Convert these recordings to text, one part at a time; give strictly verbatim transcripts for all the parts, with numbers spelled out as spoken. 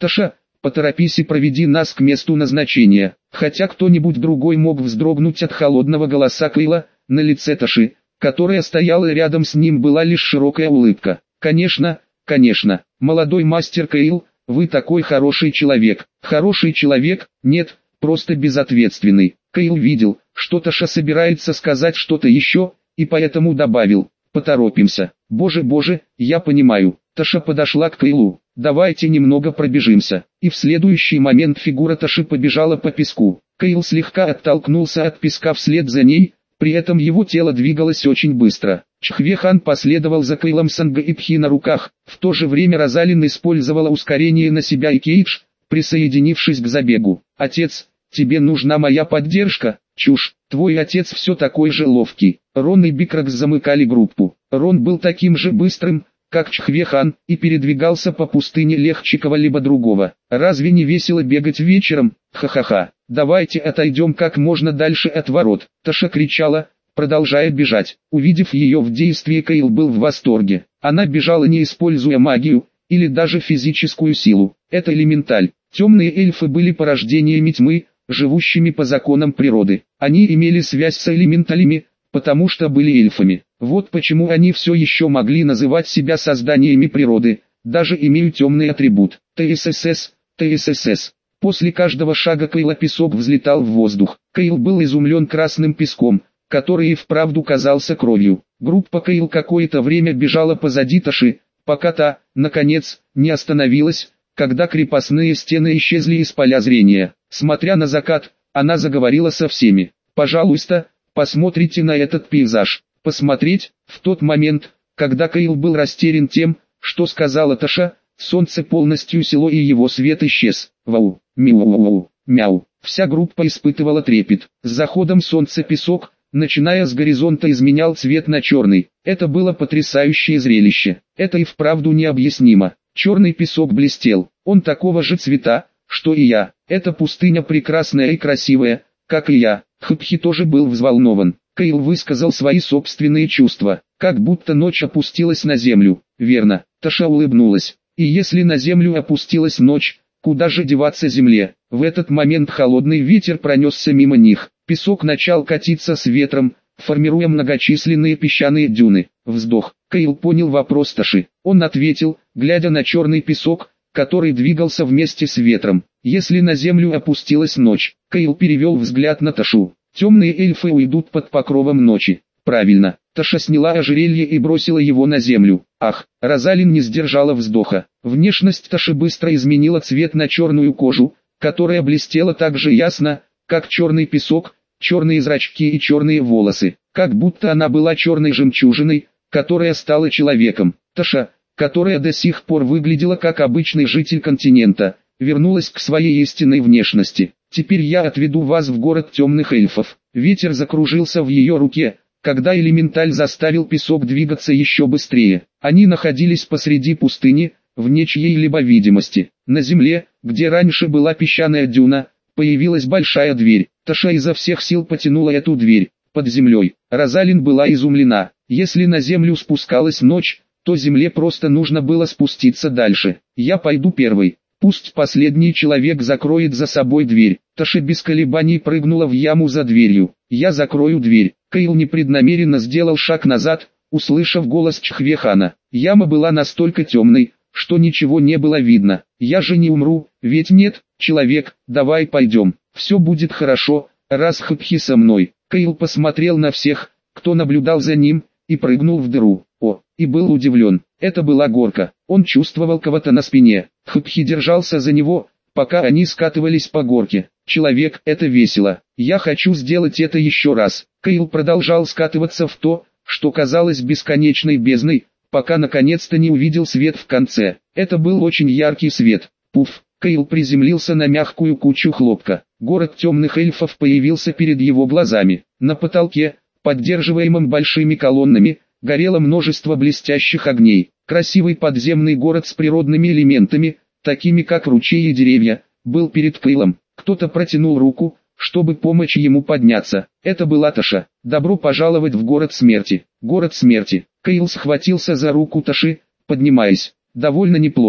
Таша, поторопись и проведи нас к месту назначения. Хотя кто-нибудь другой мог вздрогнуть от холодного голоса Кейла, на лице Таши, которая стояла рядом с ним, была лишь широкая улыбка. Конечно, конечно, молодой мастер Кейл, вы такой хороший человек. Хороший человек? Нет, просто безответственный. Кейл видел, что Таша собирается сказать что-то еще, и поэтому добавил: поторопимся. Боже, боже, я понимаю. Таша подошла к Кейлу. Давайте немного пробежимся. И в следующий момент фигура Таши побежала по песку. Кейл слегка оттолкнулся от песка вслед за ней, при этом его тело двигалось очень быстро. Чхве-хан последовал за Кейлом с Ангипхи на руках. В то же время Розалин использовала ускорение на себя и Кейдж, присоединившись к забегу. «Отец, тебе нужна моя поддержка?» «Чушь, твой отец все такой же ловкий». Рон и Бикракс замыкали группу. Рон был таким же быстрым, как Чхве-хан, и передвигался по пустыне легче кого-либо другого. «Разве не весело бегать вечером? Ха-ха-ха. Давайте отойдем как можно дальше от ворот». Таша кричала, продолжая бежать. Увидев ее в действии, Кейл был в восторге. Она бежала, не используя магию, или даже физическую силу. Это элементаль. Темные эльфы были порождениями тьмы, живущими по законам природы. Они имели связь с элементалями, потому что были эльфами. Вот почему они все еще могли называть себя созданиями природы, даже имея темный атрибут. ТССС, ТССС. После каждого шага Кейла песок взлетал в воздух. Кейл был изумлен красным песком, который и вправду казался кровью. Группа Кейл какое-то время бежала позади Таши, пока та, наконец, не остановилась, когда крепостные стены исчезли из поля зрения. Смотря на закат, она заговорила со всеми. «Пожалуйста, посмотрите на этот пейзаж». Посмотреть, в тот момент, когда Кейл был растерян тем, что сказала Таша, солнце полностью село и его свет исчез. Вау, мяу, мяу. Вся группа испытывала трепет. С заходом солнца песок, начиная с горизонта, изменял цвет на черный. Это было потрясающее зрелище. Это и вправду необъяснимо. Черный песок блестел. Он такого же цвета, что и я. Эта пустыня прекрасная и красивая, как и я. Хпхи тоже был взволнован. Кейл высказал свои собственные чувства, как будто ночь опустилась на землю. Верно, Таша улыбнулась. И если на землю опустилась ночь, куда же деваться земле? В этот момент холодный ветер пронесся мимо них. Песок начал катиться с ветром, формируя многочисленные песчаные дюны. Вздох. Кейл понял вопрос Таши. Он ответил, глядя на черный песок, который двигался вместе с ветром. Если на землю опустилась ночь, Кейл перевел взгляд на Ташу. Темные эльфы уйдут под покровом ночи. Правильно. Таша сняла ожерелье и бросила его на землю. Ах, Розалин не сдержала вздоха. Внешность Таши быстро изменила цвет на черную кожу, которая блестела так же ясно, как черный песок, черные зрачки и черные волосы. Как будто она была черной жемчужиной, которая стала человеком. Таша, которая до сих пор выглядела как обычный житель континента, вернулась к своей истинной внешности. «Теперь я отведу вас в город темных эльфов». Ветер закружился в ее руке, когда элементаль заставил песок двигаться еще быстрее. Они находились посреди пустыни, вне чьей-либо видимости. На земле, где раньше была песчаная дюна, появилась большая дверь. Таша изо всех сил потянула эту дверь. Под землей. Розалин была изумлена. Если на землю спускалась ночь, то земле просто нужно было спуститься дальше. «Я пойду первый. Пусть последний человек закроет за собой дверь». Таша без колебаний прыгнула в яму за дверью. «Я закрою дверь». Кейл непреднамеренно сделал шаг назад, услышав голос Чхве-хана. Яма была настолько темной, что ничего не было видно. «Я же не умру, ведь нет, человек, давай пойдем. Все будет хорошо, раз Хпхи со мной». Кейл посмотрел на всех, кто наблюдал за ним, и прыгнул в дыру. О, и был удивлен. Это была горка. Он чувствовал кого-то на спине. Хпхи держался за него, пока они скатывались по горке. «Человек, это весело. Я хочу сделать это еще раз». Кейл продолжал скатываться в то, что казалось бесконечной бездной, пока наконец-то не увидел свет в конце. Это был очень яркий свет. Пуф! Кейл приземлился на мягкую кучу хлопка. Город темных эльфов появился перед его глазами. На потолке, поддерживаемом большими колоннами, горело множество блестящих огней. Красивый подземный город с природными элементами, такими как ручьи и деревья, был перед Кейлом. Кто-то протянул руку, чтобы помочь ему подняться. Это была Таша. «Добро пожаловать в город смерти». Город смерти. Кейл схватился за руку Таши, поднимаясь. «Довольно неплохо.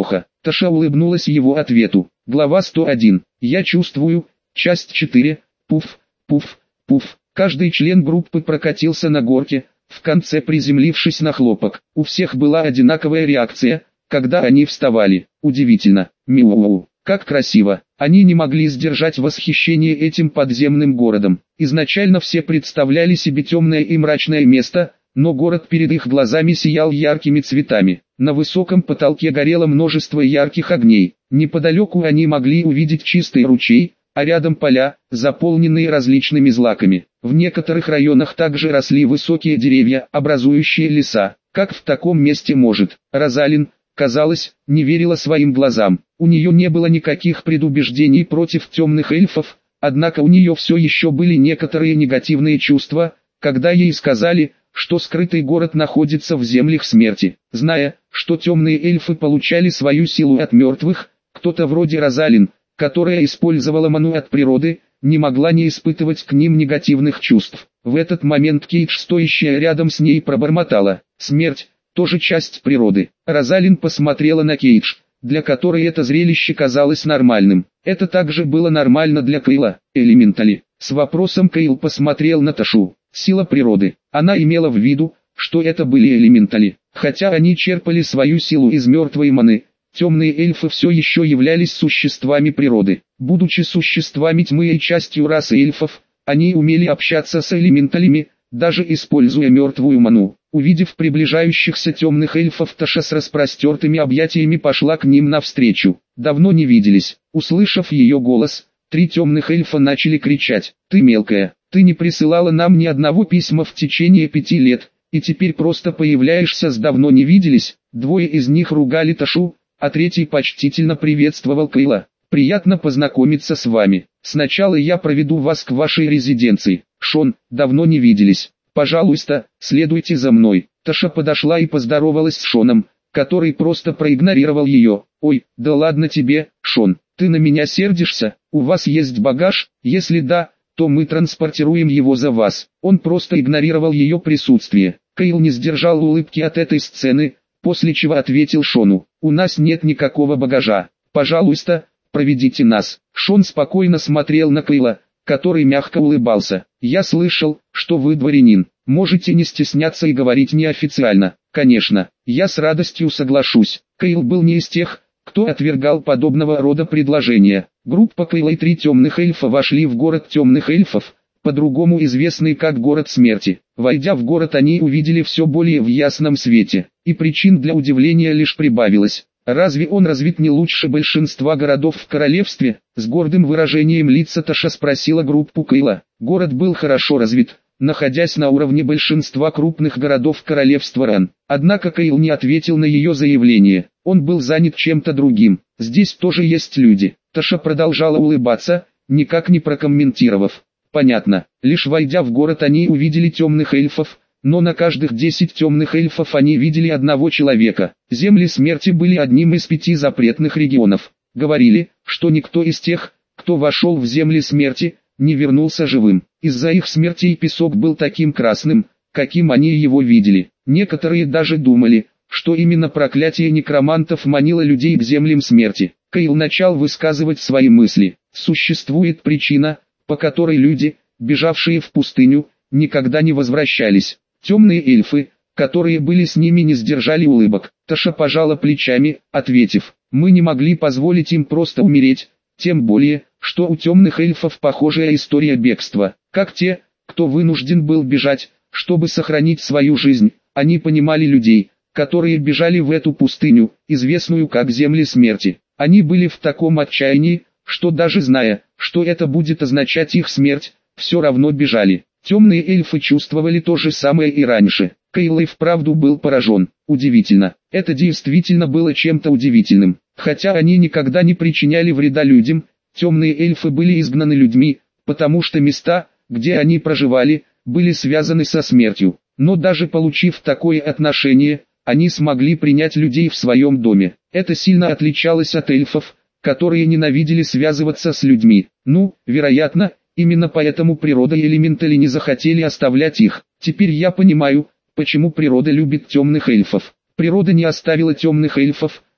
Таша улыбнулась его ответу. Глава сто один. Я чувствую. Часть четыре. Пуф, пуф, пуф. Каждый член группы прокатился на горке, в конце приземлившись на хлопок. У всех была одинаковая реакция, когда они вставали. Удивительно. Мяу. Как красиво. Они не могли сдержать восхищение этим подземным городом. Изначально все представляли себе темное и мрачное место, но город перед их глазами сиял яркими цветами. На высоком потолке горело множество ярких огней. Неподалеку они могли увидеть чистый ручей, а рядом поля, заполненные различными злаками. В некоторых районах также росли высокие деревья, образующие леса. Как в таком месте может? Розалин, казалось, не верила своим глазам. У нее не было никаких предубеждений против темных эльфов, однако у нее все еще были некоторые негативные чувства, когда ей сказали, что скрытый город находится в землях смерти. Зная, что темные эльфы получали свою силу от мертвых, кто-то вроде Розалин, которая использовала ману от природы, не могла не испытывать к ним негативных чувств. В этот момент Кейдж, стоящая рядом с ней, пробормотала: «Смерть – тоже часть природы». Розалин посмотрела на Кейдж, для которой это зрелище казалось нормальным. Это также было нормально для Кейла. Элементали. С вопросом Кейл посмотрел на Ташу. Сила природы. Она имела в виду, что это были элементали. Хотя они черпали свою силу из мертвой маны, темные эльфы все еще являлись существами природы. Будучи существами тьмы и частью расы эльфов, они умели общаться с элементалями, даже используя мертвую ману. Увидев приближающихся темных эльфов, Таша с распростертыми объятиями пошла к ним навстречу. Давно не виделись. Услышав ее голос, три темных эльфа начали кричать: «Ты мелкая, ты не присылала нам ни одного письма в течение пяти лет, и теперь просто появляешься с давно не виделись». Двое из них ругали Ташу, а третий почтительно приветствовал Кейла. «Приятно познакомиться с вами. Сначала я проведу вас к вашей резиденции. Шон, давно не виделись. Пожалуйста, следуйте за мной». Таша подошла и поздоровалась с Шоном, который просто проигнорировал ее. «Ой, да ладно тебе, Шон, ты на меня сердишься? У вас есть багаж? Если да, то мы транспортируем его за вас». Он просто игнорировал ее присутствие. Кейл не сдержал улыбки от этой сцены, после чего ответил Шону: «У нас нет никакого багажа. Пожалуйста, проведите нас». Шон спокойно смотрел на Кейла, который мягко улыбался. «Я слышал, что вы дворянин. Можете не стесняться и говорить неофициально». «Конечно, я с радостью соглашусь». Кейл был не из тех, кто отвергал подобного рода предложения. Группа Кейла и три темных эльфа вошли в город темных эльфов, по-другому известный как город смерти. Войдя в город, они увидели все более в ясном свете, и причин для удивления лишь прибавилось. «Разве он развит не лучше большинства городов в королевстве?» С гордым выражением лица Таша спросила группу Кейла. Город был хорошо развит, находясь на уровне большинства крупных городов королевства Ран. Однако Кейл не ответил на ее заявление. Он был занят чем-то другим. «Здесь тоже есть люди». Таша продолжала улыбаться, никак не прокомментировав. «Понятно». Лишь войдя в город, они увидели темных эльфов, но на каждых десять темных эльфов они видели одного человека. Земли смерти были одним из пяти запретных регионов. Говорили, что никто из тех, кто вошел в земли смерти, не вернулся живым. Из-за их смертей песок был таким красным, каким они его видели. Некоторые даже думали, что именно проклятие некромантов манило людей к землям смерти. Кейл начал высказывать свои мысли. Существует причина, по которой люди, бежавшие в пустыню, никогда не возвращались. Темные эльфы, которые были с ними, не сдержали улыбок. Таша пожала плечами, ответив: «Мы не могли позволить им просто умереть, тем более, что у темных эльфов похожая история бегства. Как те, кто вынужден был бежать, чтобы сохранить свою жизнь, они понимали людей, которые бежали в эту пустыню, известную как земли смерти. Они были в таком отчаянии, что даже зная, что это будет означать их смерть, все равно бежали». Темные эльфы чувствовали то же самое и раньше. Кейл и вправду был поражен. Удивительно. Это действительно было чем-то удивительным. Хотя они никогда не причиняли вреда людям, темные эльфы были изгнаны людьми, потому что места, где они проживали, были связаны со смертью. Но даже получив такое отношение, они смогли принять людей в своем доме. Это сильно отличалось от эльфов, которые ненавидели связываться с людьми. Ну, вероятно, именно поэтому природа и элементали не захотели оставлять их. Теперь я понимаю, почему природа любит темных эльфов. Природа не оставила темных эльфов,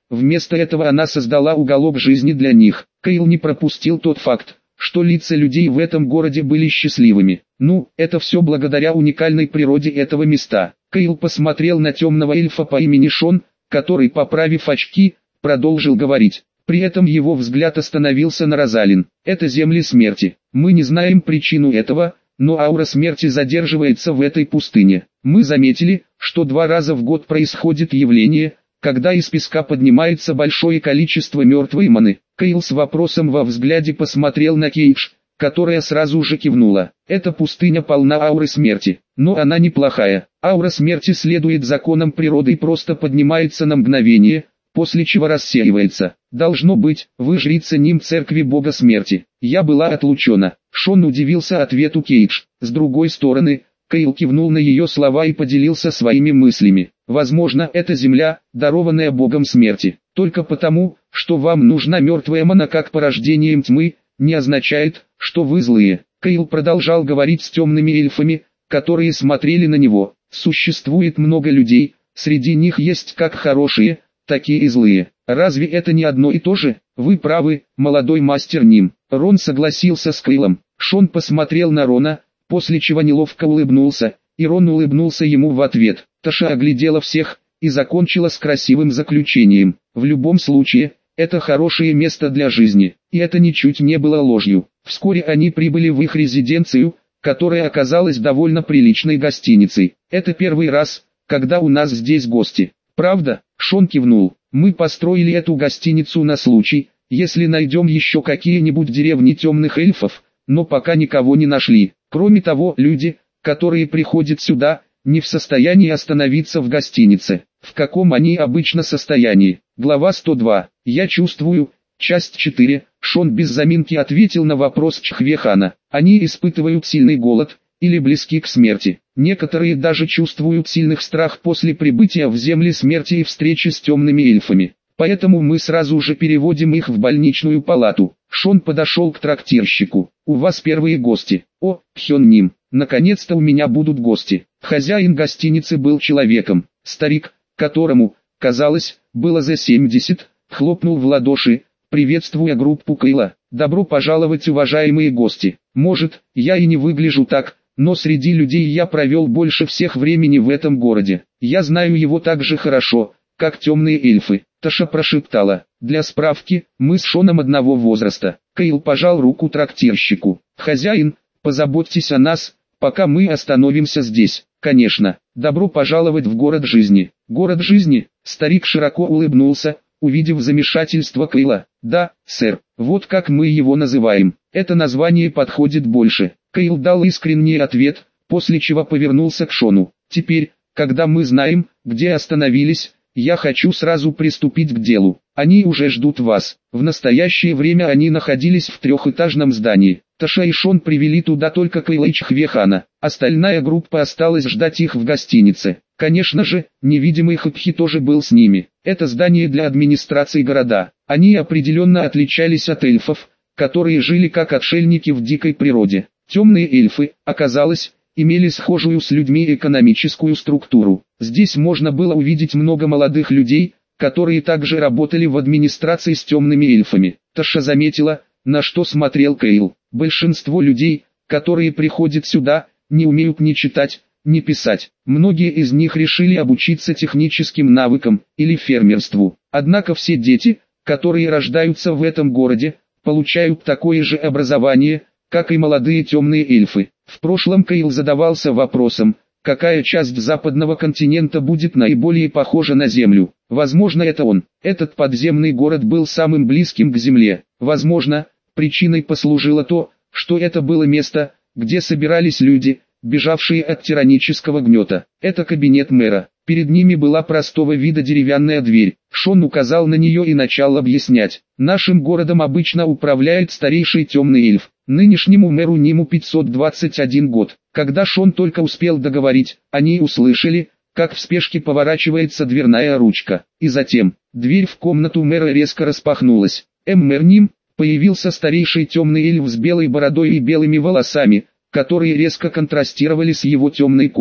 вместо этого она создала уголок жизни для них. Кейл не пропустил тот факт, что лица людей в этом городе были счастливыми. Ну, это все благодаря уникальной природе этого места. Кейл посмотрел на темного эльфа по имени Шон, который, поправив очки, продолжил говорить. При этом его взгляд остановился на Розалин. Это земли смерти. Мы не знаем причину этого, но аура смерти задерживается в этой пустыне. Мы заметили, что два раза в год происходит явление, когда из песка поднимается большое количество мертвой маны. Кейл с вопросом во взгляде посмотрел на Кейдж, которая сразу же кивнула. Эта пустыня полна ауры смерти, но она неплохая. Аура смерти следует законам природы и просто поднимается на мгновение, после чего рассеивается. Должно быть, вы жрица Ним церкви бога смерти. Я была отлучена. Шон удивился ответу Кейдж. С другой стороны, Кейл кивнул на ее слова и поделился своими мыслями. Возможно, это земля, дарованная богом смерти. Только потому, что вам нужна мертвая мана как порождением тьмы, не означает, что вы злые. Кейл продолжал говорить с темными эльфами, которые смотрели на него. Существует много людей, среди них есть как хорошие, такие и злые. Разве это не одно и то же? Вы правы, молодой мастер Ним. Рон согласился с Кейлом. Шон посмотрел на Рона, после чего неловко улыбнулся, и Рон улыбнулся ему в ответ. Таша оглядела всех и закончила с красивым заключением. В любом случае, это хорошее место для жизни, и это ничуть не было ложью. Вскоре они прибыли в их резиденцию, которая оказалась довольно приличной гостиницей. Это первый раз, когда у нас здесь гости. Правда? Шон кивнул. Мы построили эту гостиницу на случай, если найдем еще какие-нибудь деревни темных эльфов, но пока никого не нашли. Кроме того, люди, которые приходят сюда, не в состоянии остановиться в гостинице. В каком они обычно состоянии? Глава сто два. Я чувствую. Часть четыре. Шон без заминки ответил на вопрос Чхвехана. Они испытывают сильный голод, или близки к смерти. Некоторые даже чувствуют сильный страх после прибытия в земли смерти и встречи с темными эльфами. Поэтому мы сразу же переводим их в больничную палату. Шон подошел к трактирщику. У вас первые гости. О, Хён Ним, наконец-то у меня будут гости. Хозяин гостиницы был человеком. Старик, которому, казалось, было за семьдесят, хлопнул в ладоши, приветствуя группу Кейла. Добро пожаловать, уважаемые гости. Может, я и не выгляжу так, но среди людей я провел больше всех времени в этом городе. Я знаю его так же хорошо, как темные эльфы. Таша прошептала. Для справки, мы с Шоном одного возраста. Кейл пожал руку трактирщику. Хозяин, позаботьтесь о нас, пока мы остановимся здесь. Конечно, добро пожаловать в город жизни. Город жизни? Старик широко улыбнулся, увидев замешательство Кейла. Да, сэр, вот как мы его называем. Это название подходит больше. Кейл дал искренний ответ, после чего повернулся к Шону. Теперь, когда мы знаем, где остановились, я хочу сразу приступить к делу. Они уже ждут вас. В настоящее время они находились в трехэтажном здании. Таша и Шон привели туда только Кейла и Чхвехана. Остальная группа осталась ждать их в гостинице. Конечно же, невидимый Хапхи тоже был с ними. Это здание для администрации города. Они определенно отличались от эльфов, которые жили как отшельники в дикой природе. Темные эльфы, оказалось, имели схожую с людьми экономическую структуру. Здесь можно было увидеть много молодых людей, которые также работали в администрации с темными эльфами. Таша заметила, на что смотрел Кейл. Большинство людей, которые приходят сюда, не умеют ни читать, ни писать. Многие из них решили обучиться техническим навыкам или фермерству. Однако все дети, которые рождаются в этом городе, получают такое же образование, как и молодые темные эльфы. В прошлом Кейл задавался вопросом, какая часть западного континента будет наиболее похожа на Землю. Возможно, это он. Этот подземный город был самым близким к Земле. Возможно, причиной послужило то, что это было место, где собирались люди, бежавшие от тиранического гнета. Это кабинет мэра. Перед ними была простого вида деревянная дверь. Шон указал на нее и начал объяснять. Нашим городом обычно управляет старейший темный эльф. Нынешнему мэру Ниму пятьсот двадцать один год. Когда Шон только успел договорить, они услышали, как в спешке поворачивается дверная ручка. И затем, дверь в комнату мэра резко распахнулась. Эм мэр Ним, появился старейший темный эльф с белой бородой и белыми волосами, которые резко контрастировали с его темной кожей.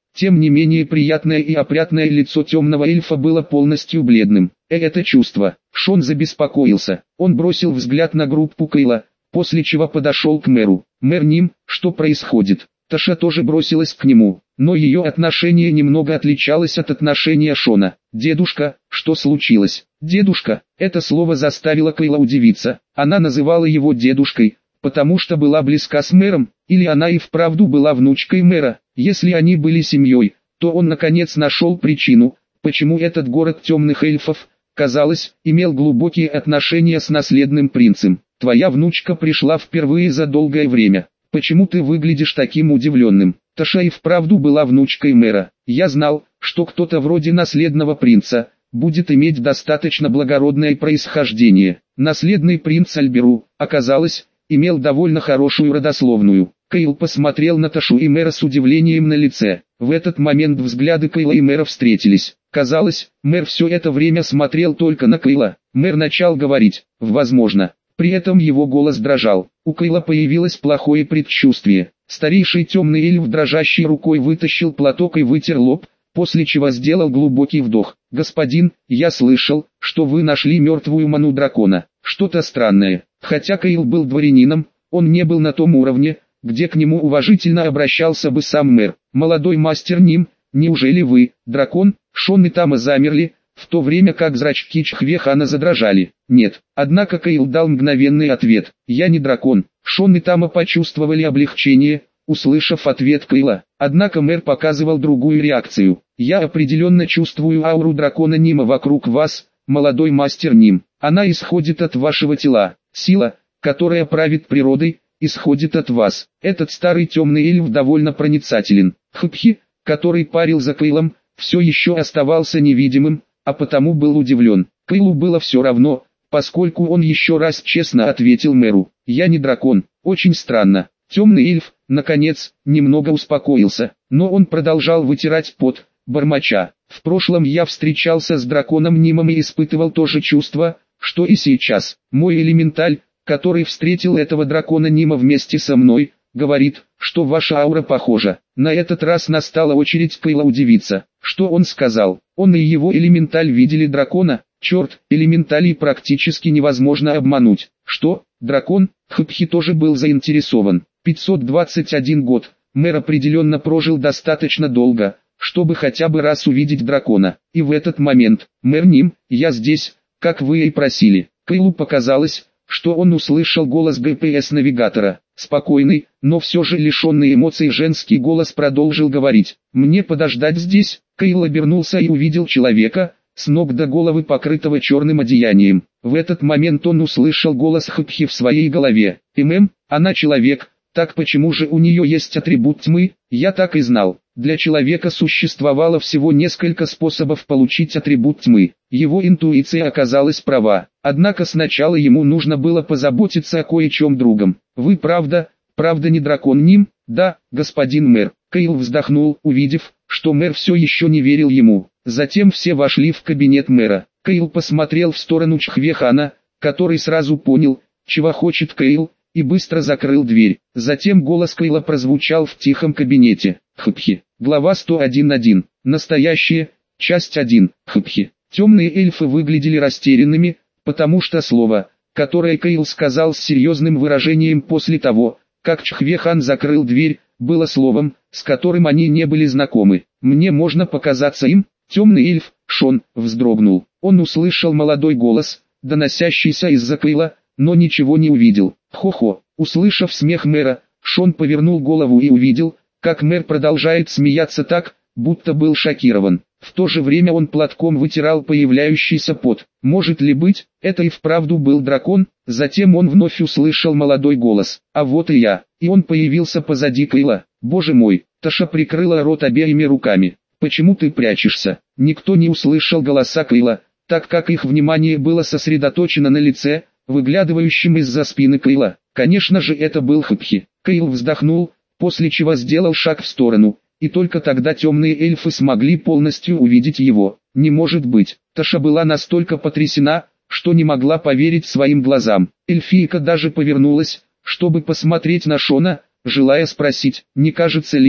Тем не менее приятное и опрятное лицо темного эльфа было полностью бледным. Э, это чувство. Шон забеспокоился. Он бросил взгляд на группу Кейла, после чего подошел к мэру. «Мэр Ним, что происходит?» Таша тоже бросилась к нему, но ее отношение немного отличалось от отношения Шона. «Дедушка, что случилось?» «Дедушка», это слово заставило Кейла удивиться. Она называла его дедушкой, потому что была близка с мэром, или она и вправду была внучкой мэра. Если они были семьей, то он наконец нашел причину, почему этот город темных эльфов, казалось, имел глубокие отношения с наследным принцем. «Твоя внучка пришла впервые за долгое время. Почему ты выглядишь таким удивленным?» Таша и вправду была внучкой мэра. «Я знал, что кто-то вроде наследного принца будет иметь достаточно благородное происхождение. Наследный принц Альберу, оказалось, имел довольно хорошую родословную». Кейл посмотрел на Ташу и мэра с удивлением на лице. В этот момент взгляды Кейла и мэра встретились. Казалось, мэр все это время смотрел только на Кейла. Мэр начал говорить, возможно. При этом его голос дрожал. У Кейла появилось плохое предчувствие. Старейший темный эльф дрожащей рукой вытащил платок и вытер лоб, после чего сделал глубокий вдох. «Господин, я слышал, что вы нашли мертвую ману дракона. Что-то странное». Хотя Кейл был дворянином, он не был на том уровне, где к нему уважительно обращался бы сам мэр. «Молодой мастер Ним, неужели вы, дракон?» Шон и Тама замерли, в то время как зрачки Чхвехана задрожали. «Нет». Однако Кейл дал мгновенный ответ. «Я не дракон». Шон и Тама почувствовали облегчение, услышав ответ Кейла. Однако мэр показывал другую реакцию. «Я определенно чувствую ауру дракона Нима вокруг вас, молодой мастер Ним. Она исходит от вашего тела. Сила, которая правит природой, исходит от вас». Этот старый темный эльф довольно проницателен. Хпхи, который парил за Кейлом, все еще оставался невидимым, а потому был удивлен. Кейлу было все равно, поскольку он еще раз честно ответил мэру. «Я не дракон». Очень странно. Темный эльф, наконец, немного успокоился, но он продолжал вытирать пот, бормоча. «В прошлом я встречался с драконом Нимом и испытывал то же чувство, что и сейчас. Мой элементаль, который встретил этого дракона Нима вместе со мной, говорит, что ваша аура похожа». На этот раз настала очередь Кейла удивиться. Что он сказал? Он и его элементаль видели дракона? Черт, элементалей практически невозможно обмануть. Что? Дракон? Хпхи тоже был заинтересован. пятьсот двадцать один год. Мэр определенно прожил достаточно долго, чтобы хотя бы раз увидеть дракона. И в этот момент, «Мэр Ним, я здесь, как вы и просили». Кейлу показалось, что он услышал голос джи пи эс-навигатора. Спокойный, но все же лишенный эмоций женский голос продолжил говорить. «Мне подождать здесь?» Кейл обернулся и увидел человека, с ног до головы покрытого черным одеянием. В этот момент он услышал голос Хпхи в своей голове. «ММ, она человек, так почему же у нее есть атрибут тьмы?» «Я так и знал». Для человека существовало всего несколько способов получить атрибут тьмы. Его интуиция оказалась права. Однако сначала ему нужно было позаботиться о кое-чем другом. «Вы правда, правда не дракон Ним?» «Да, господин мэр». Кейл вздохнул, увидев, что мэр все еще не верил ему. Затем все вошли в кабинет мэра. Кейл посмотрел в сторону Чхвехана, который сразу понял, чего хочет Кейл, и быстро закрыл дверь. Затем голос Кейла прозвучал в тихом кабинете. Хпхи. Глава сто один. Настоящее. Часть один. Хпхи. Темные эльфы выглядели растерянными, потому что слово, которое Кейл сказал с серьезным выражением после того, как Чхвехан закрыл дверь, было словом, с которым они не были знакомы. «Мне можно показаться им?» Темный эльф, Шон, вздрогнул. Он услышал молодой голос, доносящийся из-за Кейла, но ничего не увидел. «Хо-хо!» Услышав смех мэра, Шон повернул голову и увидел, как мэр продолжает смеяться так, будто был шокирован. В то же время он платком вытирал появляющийся пот. Может ли быть, это и вправду был дракон? Затем он вновь услышал молодой голос. «А вот и я». И он появился позади Кейла. «Боже мой!» Таша прикрыла рот обеими руками. «Почему ты прячешься?» Никто не услышал голоса Кейла, так как их внимание было сосредоточено на лице, выглядывающем из-за спины Кейла. Конечно же это был Хпхи. Кейл вздохнул, после чего сделал шаг в сторону, и только тогда темные эльфы смогли полностью увидеть его. Не может быть. Таша была настолько потрясена, что не могла поверить своим глазам. Эльфийка даже повернулась, чтобы посмотреть на Шона, желая спросить, не кажется ли ей,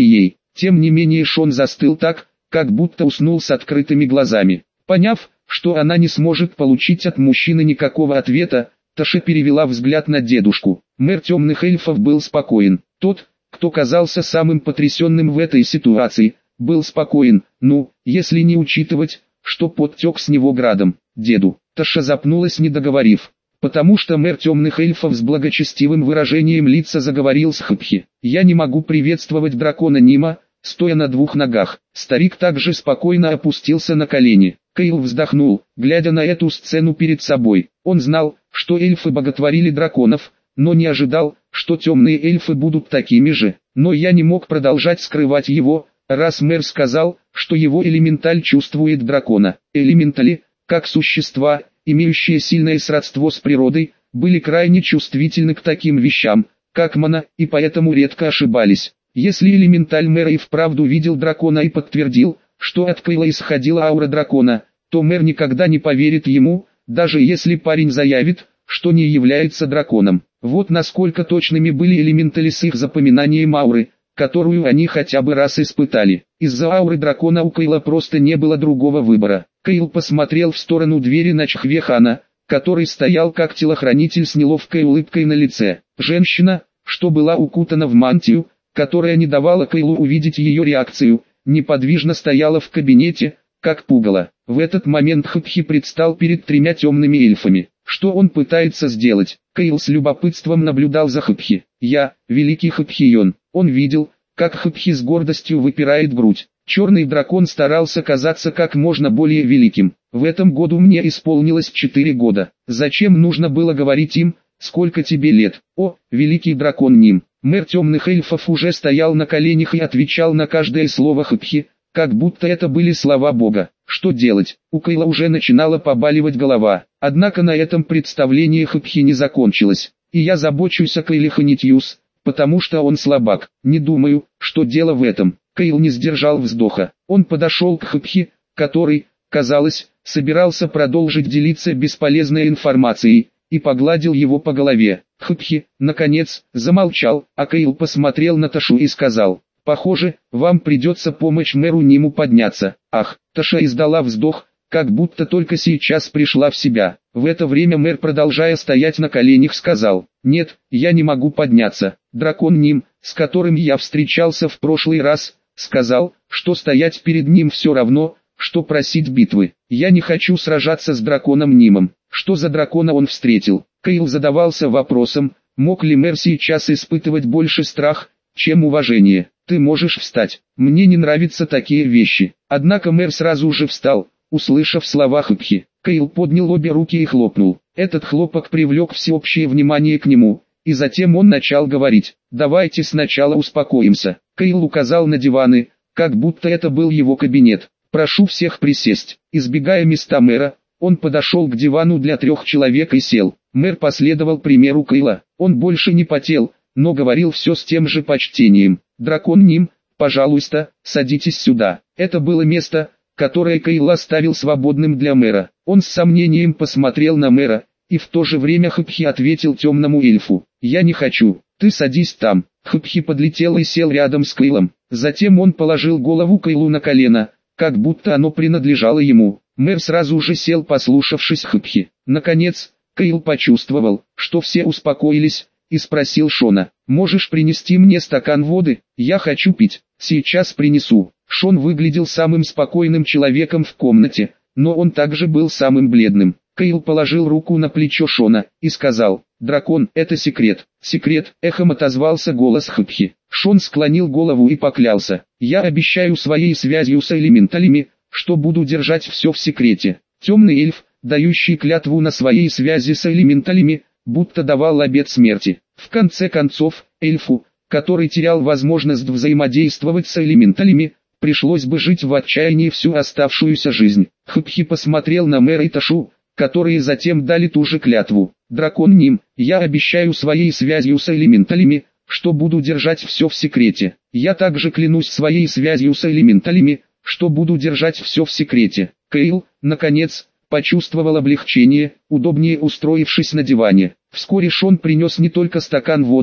Тем не менее Шон застыл так, как будто уснул с открытыми глазами. Поняв, что она не сможет получить от мужчины никакого ответа, Таша перевела взгляд на дедушку. Мэр темных эльфов был спокоен. Тот, кто казался самым потрясенным в этой ситуации, был спокоен, ну, если не учитывать, что пот тек с него градом. Деду. Таша запнулась, не договорив, потому что мэр темных эльфов с благочестивым выражением лица заговорил с Хапхи. «Я не могу приветствовать дракона Нима, стоя на двух ногах». Старик также спокойно опустился на колени. Кейл вздохнул, глядя на эту сцену перед собой. Он знал, что эльфы боготворили драконов, но не ожидал, что темные эльфы будут такими же. Но я не мог продолжать скрывать его, раз мэр сказал, что его элементаль чувствует дракона. Элементали, как существа, имеющие сильное сродство с природой, были крайне чувствительны к таким вещам, как мана, и поэтому редко ошибались. Если элементаль мэра и вправду видел дракона и подтвердил, что от Кейла исходила аура дракона, то мэр никогда не поверит ему, даже если парень заявит, что не является драконом. Вот насколько точными были элементали с их запоминанием ауры, которую они хотя бы раз испытали. Из-за ауры дракона у Кейла просто не было другого выбора. Кейл посмотрел в сторону двери на Чхвехана, который стоял как телохранитель с неловкой улыбкой на лице. Женщина, что была укутана в мантию, которая не давала Кейлу увидеть ее реакцию, неподвижно стояла в кабинете, как пугало. В этот момент Хапхи предстал перед тремя темными эльфами. Что он пытается сделать? Кейл с любопытством наблюдал за Хапхи. «Я, великий Хапхион». Он видел, как Хапхи с гордостью выпирает грудь. Черный дракон старался казаться как можно более великим. В этом году мне исполнилось четыре года. Зачем нужно было говорить им, сколько тебе лет? О, великий дракон Ним. Мэр темных эльфов уже стоял на коленях и отвечал на каждое слово Хапхи, как будто это были слова Бога. Что делать? У Кейла уже начинала побаливать голова. Однако на этом представление Хапхи не закончилось. И я забочусь о Кейле Ханитьюс, потому что он слабак. Не думаю, что дело в этом. Кейл не сдержал вздоха. Он подошел к Хапхи, который, казалось, собирался продолжить делиться бесполезной информацией, и погладил его по голове. Хапхи, наконец, замолчал, а Кейл посмотрел на Ташу и сказал: «Похоже, вам придется помочь мэру Ниму подняться». Ах, Таша издала вздох, как будто только сейчас пришла в себя. В это время мэр, продолжая стоять на коленях, сказал: «Нет, я не могу подняться. Дракон Ним, с которым я встречался в прошлый раз, сказал, что стоять перед ним все равно, что просить битвы. Я не хочу сражаться с драконом Нимом». Что за дракона он встретил? Кейл задавался вопросом, мог ли мэр сейчас испытывать больше страх, чем уважение. «Ты можешь встать. Мне не нравятся такие вещи». Однако мэр сразу же встал, услышав слова Хапхи. Кейл поднял обе руки и хлопнул. Этот хлопок привлек всеобщее внимание к нему, и затем он начал говорить: «Давайте сначала успокоимся». Кейл указал на диваны, как будто это был его кабинет. «Прошу всех присесть». Избегая места мэра, он подошел к дивану для трех человек и сел. Мэр последовал примеру Кейла. Он больше не потел, но говорил все с тем же почтением. «Дракон Ним, пожалуйста, садитесь сюда». Это было место, которое Кейл оставил свободным для мэра. Он с сомнением посмотрел на мэра, и в то же время Хапхи ответил темному эльфу: «Я не хочу, ты садись там». Хапхи подлетел и сел рядом с Кейлом. Затем он положил голову Кейлу на колено, как будто оно принадлежало ему. Мэр сразу же сел, послушавшись Хапхи. Наконец, Кейл почувствовал, что все успокоились, и спросил Шона: «Можешь принести мне стакан воды? Я хочу пить». «Сейчас принесу». Шон выглядел самым спокойным человеком в комнате, но он также был самым бледным. Кейл положил руку на плечо Шона и сказал: «Дракон, это секрет». «Секрет», — эхом отозвался голос Хапхи. Шон склонил голову и поклялся: «Я обещаю своей связью с элементалями, что буду держать все в секрете». Темный эльф, дающий клятву на своей связи с элементалями, будто давал обет смерти. В конце концов, эльфу, который терял возможность взаимодействовать с элементалями, пришлось бы жить в отчаянии всю оставшуюся жизнь. Хапхи посмотрел на мэра и Ташу, которые затем дали ту же клятву. «Дракон Ним, я обещаю своей связью с элементалями, что буду держать все в секрете. Я также клянусь своей связью с элементалями, что буду держать все в секрете». Кейл, наконец, почувствовал облегчение, удобнее устроившись на диване. Вскоре Шон принес не только стакан воды,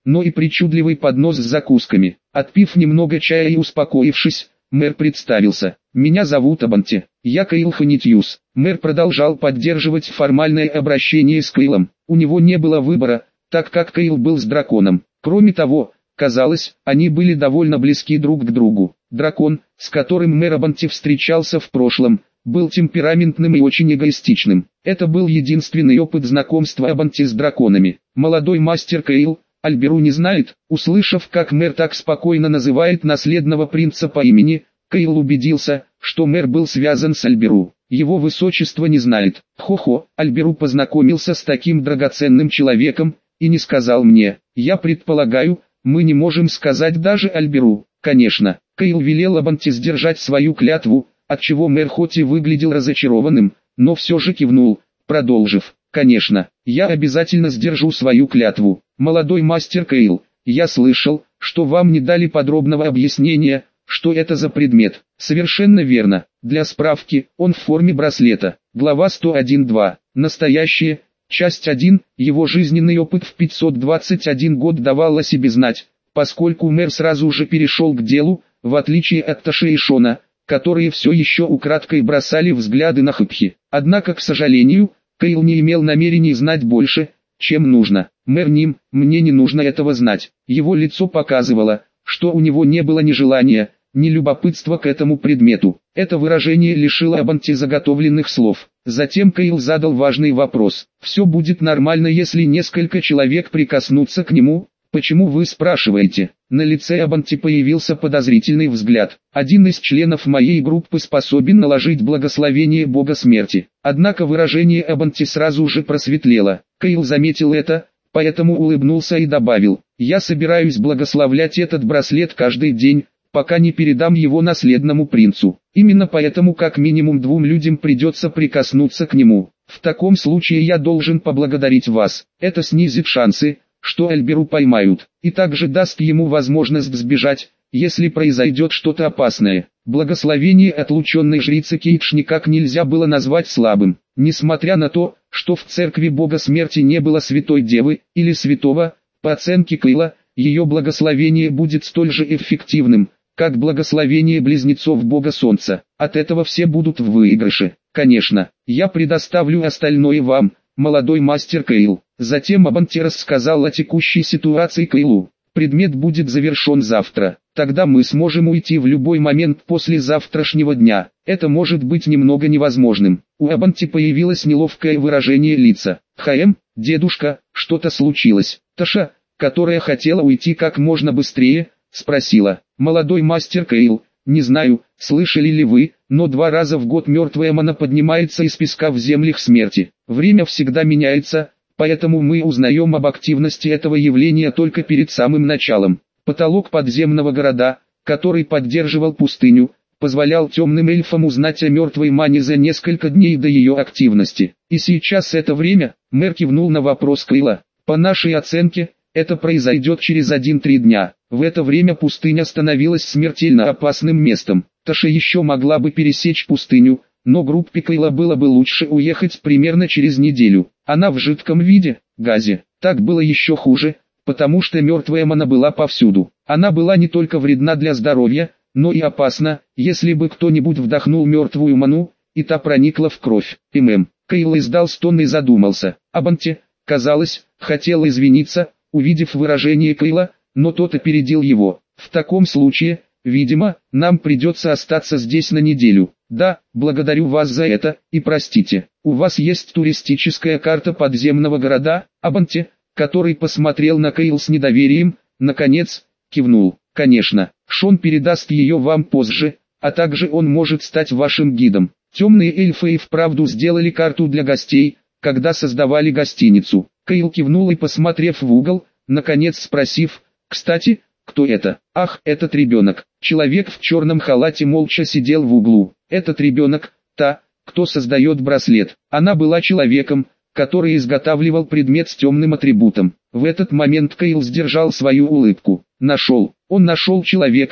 но и причудливый поднос с закусками. Отпив немного чая и успокоившись, мэр представился. «Меня зовут Абанти, я Кейл Фанитьюс». Мэр продолжал поддерживать формальное обращение с Кейлом. У него не было выбора, так как Кейл был с драконом. Кроме того, казалось, они были довольно близки друг к другу. Дракон, с которым мэр Абанти встречался в прошлом, был темпераментным и очень эгоистичным. Это был единственный опыт знакомства Абанти с драконами. Молодой мастер Кейл, Альберу не знает, услышав, как мэр так спокойно называет наследного принца по имени, Кейл убедился, что мэр был связан с Альберу. Его высочество не знает. Хо-хо, Альберу познакомился с таким драгоценным человеком, и не сказал мне. Я предполагаю, мы не можем сказать даже Альберу. Конечно, Кейл велел Абанти сдержать свою клятву, отчего мэр хоть и выглядел разочарованным, но все же кивнул, продолжив. Конечно, я обязательно сдержу свою клятву. Молодой мастер Кейл, я слышал, что вам не дали подробного объяснения, что это за предмет. Совершенно верно. Для справки, он в форме браслета. Глава сто один точка два. Настоящее. Часть один. Его жизненный опыт в пятьсот двадцать один год давал о себе знать, поскольку мэр сразу же перешел к делу, в отличие от Таши и Шона, которые все еще украдкой бросали взгляды на Хыпхи. Однако, к сожалению, Кейл не имел намерений знать больше, чем нужно. «Мэр Ним, мне не нужно этого знать». Его лицо показывало, что у него не было ни желания, ни любопытства к этому предмету. Это выражение лишило Абанти заготовленных слов. Затем Кейл задал важный вопрос. «Все будет нормально, если несколько человек прикоснутся к нему? Почему вы спрашиваете?» На лице Абанти появился подозрительный взгляд. «Один из членов моей группы способен наложить благословение бога смерти». Однако выражение Абанти сразу же просветлело. Кейл заметил это, поэтому улыбнулся и добавил: «Я собираюсь благословлять этот браслет каждый день, пока не передам его наследному принцу. Именно поэтому как минимум двум людям придется прикоснуться к нему. В таком случае я должен поблагодарить вас. Это снизит шансы, что Альберу поймают, и также даст ему возможность сбежать, если произойдет что-то опасное». Благословение отлученной жрицы Кейдж никак нельзя было назвать слабым. Несмотря на то, что в церкви бога смерти не было святой девы, или святого, по оценке Кейла, ее благословение будет столь же эффективным, как благословение близнецов бога солнца. От этого все будут в выигрыше. Конечно, я предоставлю остальное вам, молодой мастер Кейл. Затем Абанти рассказал о текущей ситуации Кейлу. Предмет будет завершен завтра. Тогда мы сможем уйти в любой момент после завтрашнего дня. Это может быть немного невозможным. У Абанти появилось неловкое выражение лица. «Хаэм, дедушка, что-то случилось?» Таша, которая хотела уйти как можно быстрее, спросила. «Молодой мастер Кейл, не знаю, слышали ли вы, но два раза в год мертвая мана поднимается из песка в землях смерти. Время всегда меняется, поэтому мы узнаем об активности этого явления только перед самым началом. Потолок подземного города, который поддерживал пустыню, позволял темным эльфам узнать о мертвой мане за несколько дней до ее активности. И сейчас это время», мэр кивнул на вопрос Кейла. «По нашей оценке, это произойдет через один-три дня. В это время пустыня становилась смертельно опасным местом. Таша еще могла бы пересечь пустыню, но группе Кейла было бы лучше уехать примерно через неделю. Она в жидком виде, газе. Так было еще хуже, потому что мертвая мана была повсюду. Она была не только вредна для здоровья, но и опасна, если бы кто-нибудь вдохнул мертвую ману, и та проникла в кровь. ММ. Кейл издал стон и задумался. Абанти, казалось, хотел извиниться, увидев выражение Кейла, но тот опередил его. «В таком случае, видимо, нам придется остаться здесь на неделю». «Да, благодарю вас за это, и простите, у вас есть туристическая карта подземного города?» Абанти, который посмотрел на Кейл с недоверием, наконец, кивнул. «Конечно, Шон передаст ее вам позже, а также он может стать вашим гидом». Темные эльфы и вправду сделали карту для гостей, когда создавали гостиницу. Кейл кивнул и, посмотрев в угол, наконец спросив: «Кстати, кто это?» «Ах, этот ребенок». Человек в черном халате молча сидел в углу. «Этот ребенок, та, кто создает браслет». Она была человеком, который изготавливал предмет с темным атрибутом. В этот момент Кейл сдержал свою улыбку. Нашел. Он нашел человека,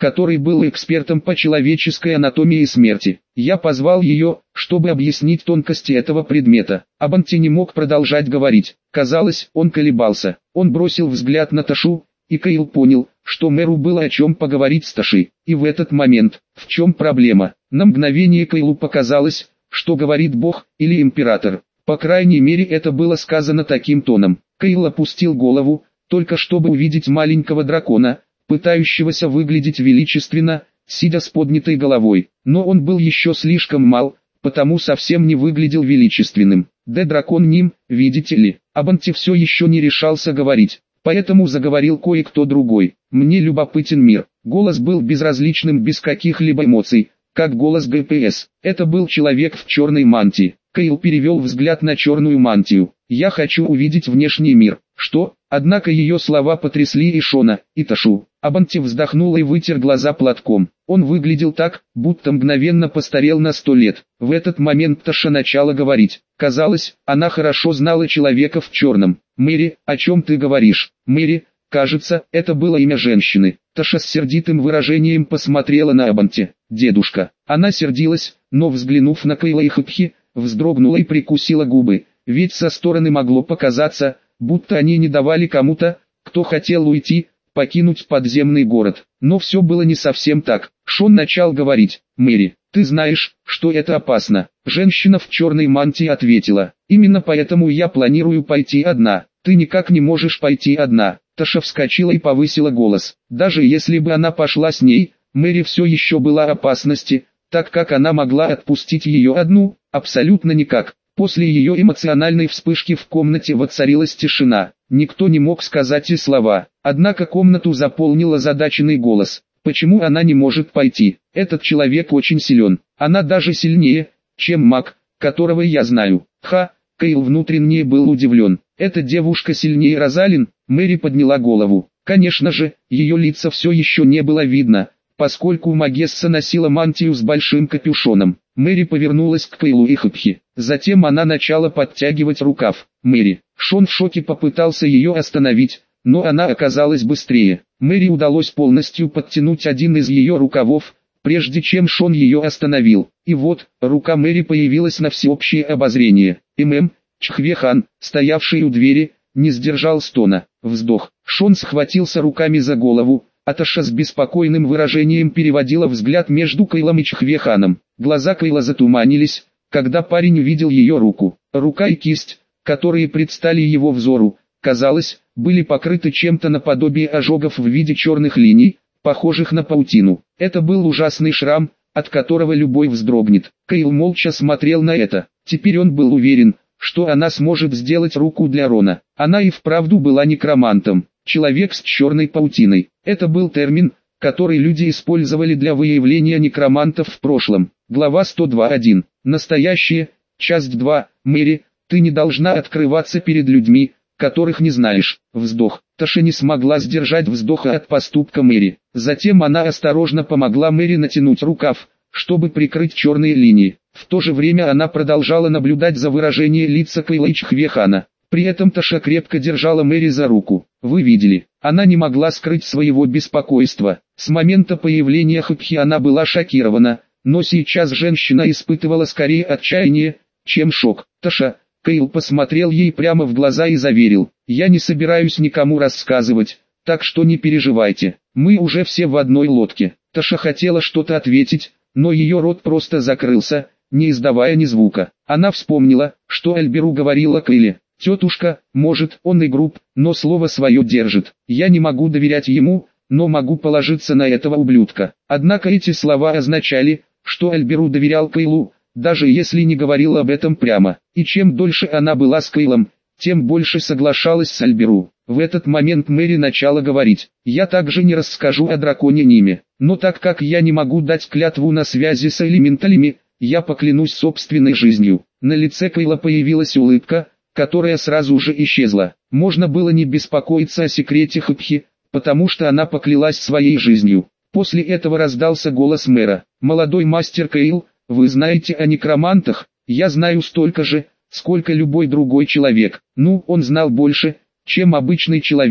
который был экспертом по человеческой анатомии смерти. Я позвал ее, чтобы объяснить тонкости этого предмета. Абанти не мог продолжать говорить. Казалось, он колебался. Он бросил взгляд на Ташу, и Кайл понял, что мэру было о чем поговорить с Ташей. И в этот момент, в чем проблема? На мгновение Кайлу показалось, что говорит Бог или император. По крайней мере, это было сказано таким тоном. Кайл опустил голову, только чтобы увидеть маленького дракона, пытающегося выглядеть величественно, сидя с поднятой головой. Но он был еще слишком мал, потому совсем не выглядел величественным. Да дракон ним, видите ли. Абанти все еще не решался говорить, поэтому заговорил кое-кто другой. Мне любопытен мир. Голос был безразличным без каких-либо эмоций, как голос ГПС. Это был человек в черной мантии. Кайл перевел взгляд на черную мантию. «Я хочу увидеть внешний мир». «Что?» Однако ее слова потрясли и Шона, и Ташу. Абанти вздохнул и вытер глаза платком. Он выглядел так, будто мгновенно постарел на сто лет. В этот момент Таша начала говорить. Казалось, она хорошо знала человека в черном. «Мэри, о чем ты говоришь?» «Мэри, кажется, это было имя женщины». Таша с сердитым выражением посмотрела на Абанти. «Дедушка». Она сердилась, но взглянув на Кайла и Хапхи, вздрогнула и прикусила губы, ведь со стороны могло показаться, будто они не давали кому-то, кто хотел уйти, покинуть подземный город. Но все было не совсем так. Шон начал говорить. «Мэри, ты знаешь, что это опасно». Женщина в черной мантии ответила. «Именно поэтому я планирую пойти одна». «Ты никак не можешь пойти одна». Таша вскочила и повысила голос. Даже если бы она пошла с ней, Мэри все еще была в опасности, так как она могла отпустить ее одну, абсолютно никак. После ее эмоциональной вспышки в комнате воцарилась тишина. Никто не мог сказать и слова. Однако комнату заполнил озадаченный голос. Почему она не может пойти? Этот человек очень силен. Она даже сильнее, чем маг, которого я знаю. Ха, Кайл внутренне был удивлен. Эта девушка сильнее Розалин? Мэри подняла голову. Конечно же, ее лица все еще не было видно, поскольку Магесса носила мантию с большим капюшоном. Мэри повернулась к Кайлу и Хапхи. Затем она начала подтягивать рукав. «Мэри». Шон в шоке попытался ее остановить, но она оказалась быстрее. Мэри удалось полностью подтянуть один из ее рукавов, прежде чем Шон ее остановил. И вот, рука Мэри появилась на всеобщее обозрение. ММ, Чхвехан, стоявший у двери, не сдержал стона. Вздох. Шон схватился руками за голову, а Таша с беспокойным выражением переводила взгляд между Кайлом и Чхвеханом. Глаза Кайла затуманились, когда парень увидел ее руку. Рука и кисть, которые предстали его взору, казалось, были покрыты чем-то наподобие ожогов в виде черных линий, похожих на паутину. Это был ужасный шрам, от которого любой вздрогнет. Кайл молча смотрел на это. Теперь он был уверен, что она сможет сделать руку для Рона. Она и вправду была некромантом. Человек с черной паутиной. Это был термин, который люди использовали для выявления некромантов в прошлом. Глава сто два точка один. Настоящее. Часть два. Мэри, ты не должна открываться перед людьми, которых не знаешь. Вздох. Таша не смогла сдержать вздоха от поступка Мэри. Затем она осторожно помогла Мэри натянуть рукав, чтобы прикрыть черные линии. В то же время она продолжала наблюдать за выражением лица Кайла и Чхвехана. При этом Таша крепко держала Мэри за руку. Вы видели, она не могла скрыть своего беспокойства. С момента появления Хапхи она была шокирована, но сейчас женщина испытывала скорее отчаяние, чем шок. Таша, Кайл посмотрел ей прямо в глаза и заверил, я не собираюсь никому рассказывать, так что не переживайте, мы уже все в одной лодке. Таша хотела что-то ответить, но ее рот просто закрылся, не издавая ни звука. Она вспомнила, что Альберу говорила Кайле. «Тетушка, может, он и груб, но слово свое держит. Я не могу доверять ему, но могу положиться на этого ублюдка». Однако эти слова означали, что Альберу доверял Кайлу, даже если не говорил об этом прямо. И чем дольше она была с Кайлом, тем больше соглашалась с Альберу. В этот момент Мэри начала говорить. «Я также не расскажу о драконе Ниме, но так как я не могу дать клятву на связи с элементалями, я поклянусь собственной жизнью». На лице Кайла появилась улыбка, которая сразу же исчезла. Можно было не беспокоиться о секрете Хапхи, потому что она поклялась своей жизнью. После этого раздался голос мэра. «Молодой мастер Кайл, вы знаете о некромантах? Я знаю столько же, сколько любой другой человек». Ну, он знал больше, чем обычный человек,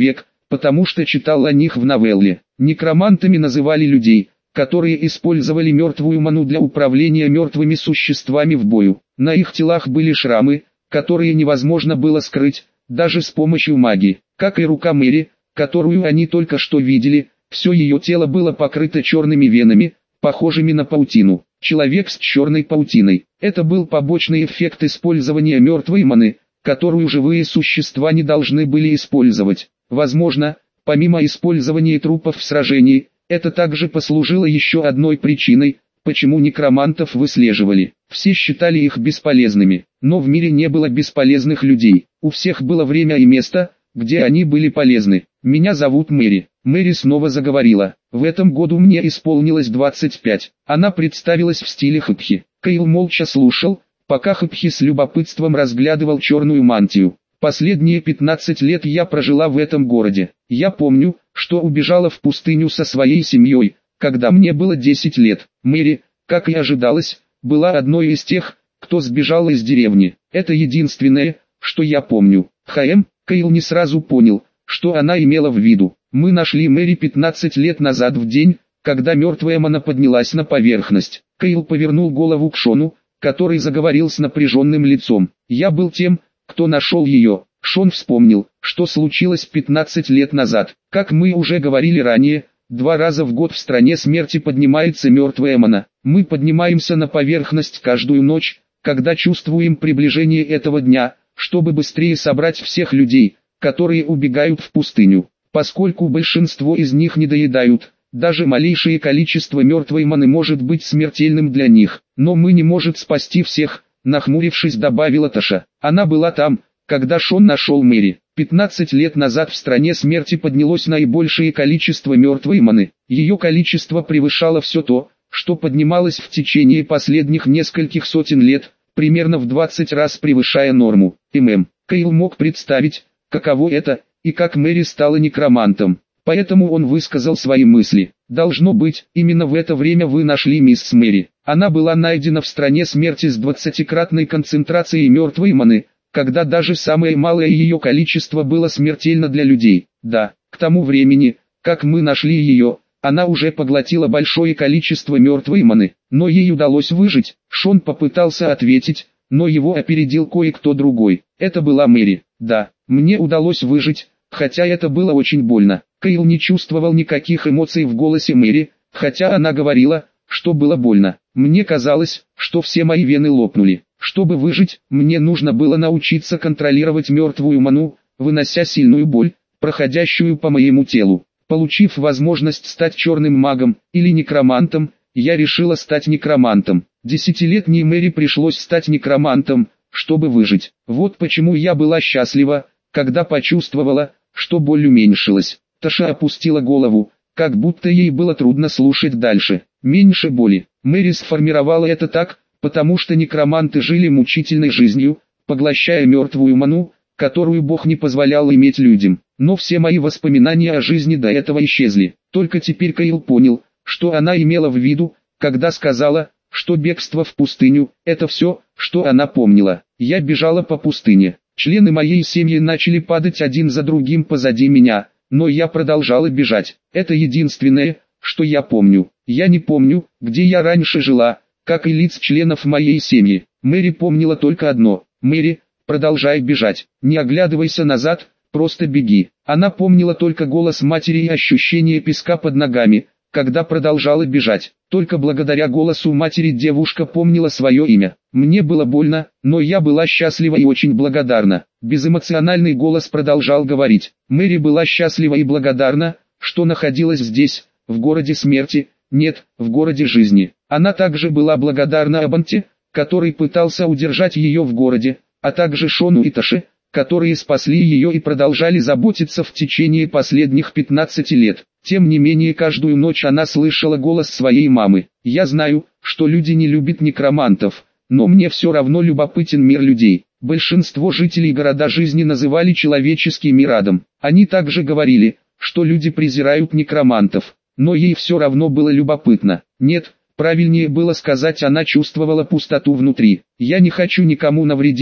потому что читал о них в новелле. Некромантами называли людей, которые использовали мертвую ману для управления мертвыми существами в бою. На их телах были шрамы, которые невозможно было скрыть, даже с помощью магии. Как и рука Мэри, которую они только что видели, все ее тело было покрыто черными венами, похожими на паутину. Человек с черной паутиной. Это был побочный эффект использования мертвой маны, которую живые существа не должны были использовать. Возможно, помимо использования трупов в сражении, это также послужило еще одной причиной, почему некромантов выслеживали. Все считали их бесполезными, но в мире не было бесполезных людей. У всех было время и место, где они были полезны. «Меня зовут Мэри». Мэри снова заговорила. «В этом году мне исполнилось двадцать пять. Она представилась в стиле хипхи. Кайл молча слушал, пока хипхи с любопытством разглядывал черную мантию. Последние пятнадцать лет я прожила в этом городе. Я помню, что убежала в пустыню со своей семьей, когда мне было десять лет. Мэри, как и ожидалось, была одной из тех, кто сбежал из деревни. Это единственное, что я помню». Хэм, Кайл не сразу понял, что она имела в виду. «Мы нашли Мэри пятнадцать лет назад в день, когда мертвая мана поднялась на поверхность». Кайл повернул голову к Шону, который заговорил с напряженным лицом. «Я был тем, кто нашел ее». Шон вспомнил, что случилось пятнадцать лет назад. Как мы уже говорили ранее, два раза в год в стране смерти поднимается мертвая мана. Мы поднимаемся на поверхность каждую ночь, когда чувствуем приближение этого дня, чтобы быстрее собрать всех людей, которые убегают в пустыню. Поскольку большинство из них не доедают, даже малейшее количество мертвой маны может быть смертельным для них. Но мы не можем спасти всех, нахмурившись, добавила Таша. Она была там, когда Шон нашел Мэри. пятнадцать лет назад в стране смерти поднялось наибольшее количество мертвой маны. Ее количество превышало все то, что поднималось в течение последних нескольких сотен лет, примерно в двадцать раз превышая норму. ММ. Кайл мог представить, каково это, и как Мэри стала некромантом. Поэтому он высказал свои мысли. «Должно быть, именно в это время вы нашли мисс Мэри. Она была найдена в стране смерти с двадцатикратной концентрацией мертвой маны, когда даже самое малое ее количество было смертельно для людей. Да, к тому времени, как мы нашли ее, она уже поглотила большое количество мертвой маны, но ей удалось выжить». Шон попытался ответить, но его опередил кое-кто другой. «Это была Мэри. Да, мне удалось выжить, хотя это было очень больно». Кайл не чувствовал никаких эмоций в голосе Мэри, хотя она говорила, что было больно. «Мне казалось, что все мои вены лопнули. Чтобы выжить, мне нужно было научиться контролировать мертвую ману, вынося сильную боль, проходящую по моему телу. Получив возможность стать черным магом или некромантом, я решила стать некромантом. Десятилетней Мэри пришлось стать некромантом, чтобы выжить. Вот почему я была счастлива, когда почувствовала, что боль уменьшилась». Таша опустила голову, как будто ей было трудно слушать дальше. «Меньше боли». Мэри сформировала это так, потому что некроманты жили мучительной жизнью, поглощая мертвую ману, которую Бог не позволял иметь людям. Но все мои воспоминания о жизни до этого исчезли. Только теперь Кайл понял, что она имела в виду, когда сказала, что бегство в пустыню – это все, что она помнила. «Я бежала по пустыне. Члены моей семьи начали падать один за другим позади меня, но я продолжала бежать. Это единственное, что я помню. Я не помню, где я раньше жила, как и лиц членов моей семьи». Мэри помнила только одно: «Мэри, продолжай бежать. Не оглядывайся назад, просто беги». Она помнила только голос матери и ощущение песка под ногами, когда продолжала бежать. Только благодаря голосу матери девушка помнила свое имя. «Мне было больно, но я была счастлива и очень благодарна». Безэмоциональный голос продолжал говорить. Мэри была счастлива и благодарна, что находилась здесь, в городе смерти, нет, в городе жизни. Она также была благодарна Абанте, который пытался удержать ее в городе, а также Шону и Таше, которые спасли ее и продолжали заботиться в течение последних пятнадцати лет. Тем не менее, каждую ночь она слышала голос своей мамы. «Я знаю, что люди не любят некромантов, но мне все равно любопытен мир людей». Большинство жителей города жизни называли человеческий мир адом. Они также говорили, что люди презирают некромантов, но ей все равно было любопытно. Нет, правильнее было сказать, она чувствовала пустоту внутри. «Я не хочу никому навредить,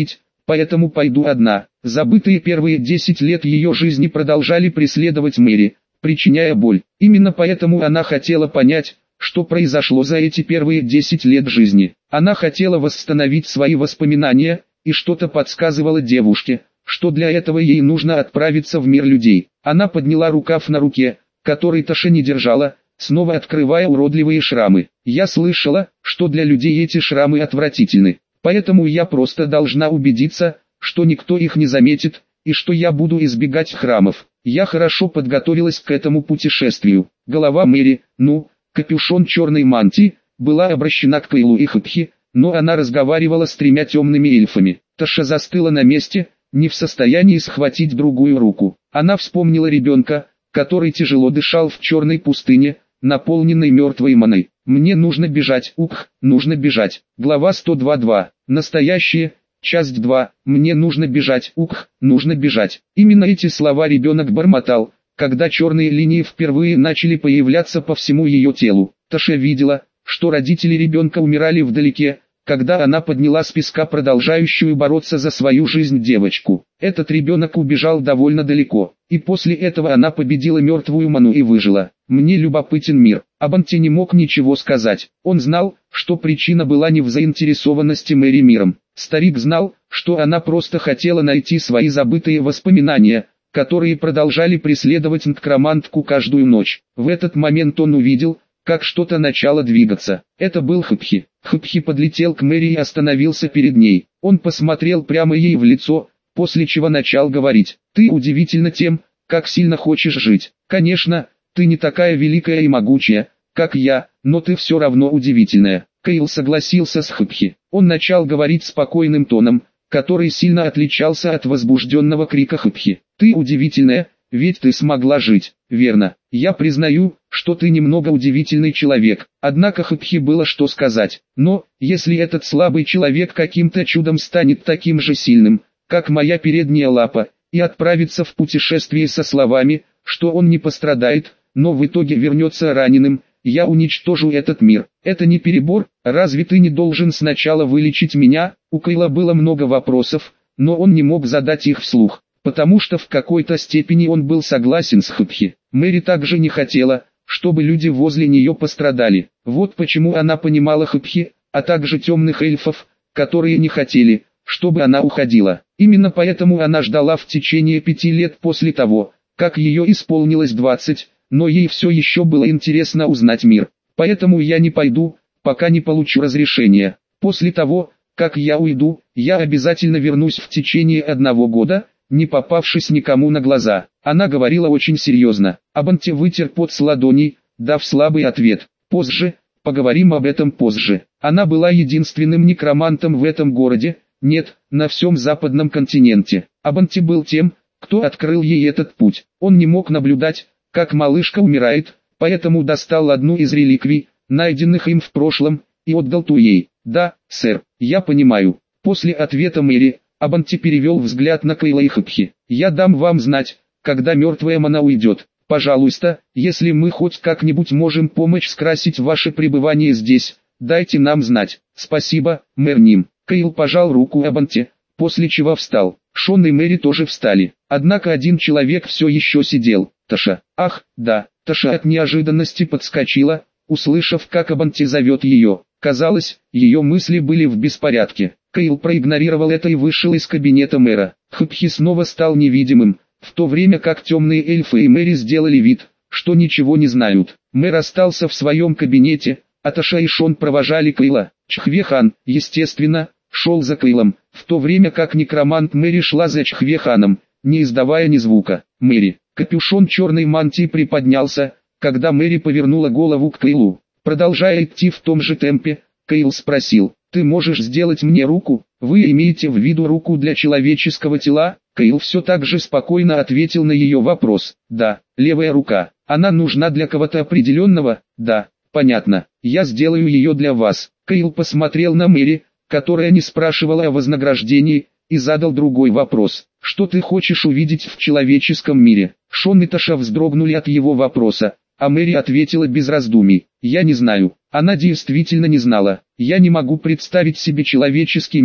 поэтому пойду одна. Забытые первые десять лет ее жизни продолжали преследовать Мэри, причиняя боль. Именно поэтому она хотела понять, что произошло за эти первые десять лет жизни. Она хотела восстановить свои воспоминания, и что-то подсказывало девушке, что для этого ей нужно отправиться в мир людей. Она подняла рукав на руке, который Таша не держала, снова открывая уродливые шрамы. Я слышала, что для людей эти шрамы отвратительны, поэтому я просто должна убедиться, что никто их не заметит, и что я буду избегать храмов. Я хорошо подготовилась к этому путешествию. Голова Мэри, ну, капюшон черной мантии, была обращена к Кайлу и Хупхи, но она разговаривала с тремя темными эльфами. Таша застыла на месте, не в состоянии схватить другую руку. Она вспомнила ребенка, который тяжело дышал в черной пустыне, наполненной мертвой маной. «Мне нужно бежать, ух, нужно бежать». Глава сто двадцать два. Настоящее. Часть два. Мне нужно бежать, ух, нужно бежать. Именно эти слова ребенок бормотал, когда черные линии впервые начали появляться по всему ее телу. Таша видела, что родители ребенка умирали вдалеке, когда она подняла с песка продолжающую бороться за свою жизнь девочку. Этот ребенок убежал довольно далеко, и после этого она победила мертвую ману и выжила. Мне любопытен мир. Абанти не мог ничего сказать. Он знал, что причина была не в заинтересованности Мэри миром. Старик знал, что она просто хотела найти свои забытые воспоминания, которые продолжали преследовать некромантку каждую ночь. В этот момент он увидел, как что-то начало двигаться. Это был Хупхи. Хупхи подлетел к Мэри и остановился перед ней. Он посмотрел прямо ей в лицо, после чего начал говорить: «Ты удивительна тем, как сильно хочешь жить. Конечно, ты не такая великая и могучая, как я, но ты все равно удивительная». Кайл согласился с Хупхи. Он начал говорить спокойным тоном, который сильно отличался от возбужденного крика Хупхи. «Ты удивительная, ведь ты смогла жить, верно? Я признаю, что ты немного удивительный человек». Однако Хупхи было что сказать. «Но, если этот слабый человек каким-то чудом станет таким же сильным, как моя передняя лапа, и отправится в путешествие со словами, что он не пострадает, но в итоге вернется раненым, я уничтожу этот мир. Это не перебор? Разве ты не должен сначала вылечить меня?» У Кайла было много вопросов, но он не мог задать их вслух, потому что в какой-то степени он был согласен с Хупхи. Мэри также не хотела, чтобы люди возле нее пострадали. Вот почему она понимала Хупхи, а также темных эльфов, которые не хотели, чтобы она уходила. Именно поэтому она ждала в течение пяти лет после того, как ее исполнилось двадцать, но ей все еще было интересно узнать мир. «Поэтому я не пойду, пока не получу разрешения. После того, как я уйду, я обязательно вернусь в течение одного года, не попавшись никому на глаза». Она говорила очень серьезно. Абанти вытер пот с ладоней, дав слабый ответ: «Позже, поговорим об этом позже». Она была единственным некромантом в этом городе, нет, на всем западном континенте. Абанти был тем, кто открыл ей этот путь. Он не мог наблюдать, как малышка умирает, поэтому достал одну из реликвий, найденных им в прошлом, и отдал ту ей. «Да, сэр, я понимаю». После ответа Мэри, Абанти перевел взгляд на Кайла и Хупхи. «Я дам вам знать, когда мертвая мана уйдет. Пожалуйста, если мы хоть как-нибудь можем помочь скрасить ваше пребывание здесь, дайте нам знать». «Спасибо, мэр Ним». Кайл пожал руку Абанти, после чего встал. Шон и Мэри тоже встали. Однако один человек все еще сидел. Таша. Ах, да. Таша от неожиданности подскочила, услышав, как Абанти зовет ее. Казалось, ее мысли были в беспорядке. Кайл проигнорировал это и вышел из кабинета мэра. Хупхи снова стал невидимым, в то время как темные эльфы и Мэри сделали вид, что ничего не знают. Мэр остался в своем кабинете, а Таша и Шон провожали Кайла. Чхвехан, естественно, шел за Кайлом, в то время как некромант Мэри шла за Чхвеханом, не издавая ни звука. Мэри. Капюшон черной мантии приподнялся, когда Мэри повернула голову к Кайлу. Продолжая идти в том же темпе, Кайл спросил: «Ты можешь сделать мне руку? Вы имеете в виду руку для человеческого тела?» Кайл все так же спокойно ответил на ее вопрос: «Да, левая рука. Она нужна для кого-то определенного?» «Да, понятно. Я сделаю ее для вас». Кайл посмотрел на Мэри, которая не спрашивала о вознаграждении, и задал другой вопрос: «Что ты хочешь увидеть в человеческом мире?» Шон и Таша вздрогнули от его вопроса, а Мэри ответила без раздумий: «Я не знаю». Она действительно не знала. «Я не могу представить себе человеческий мир,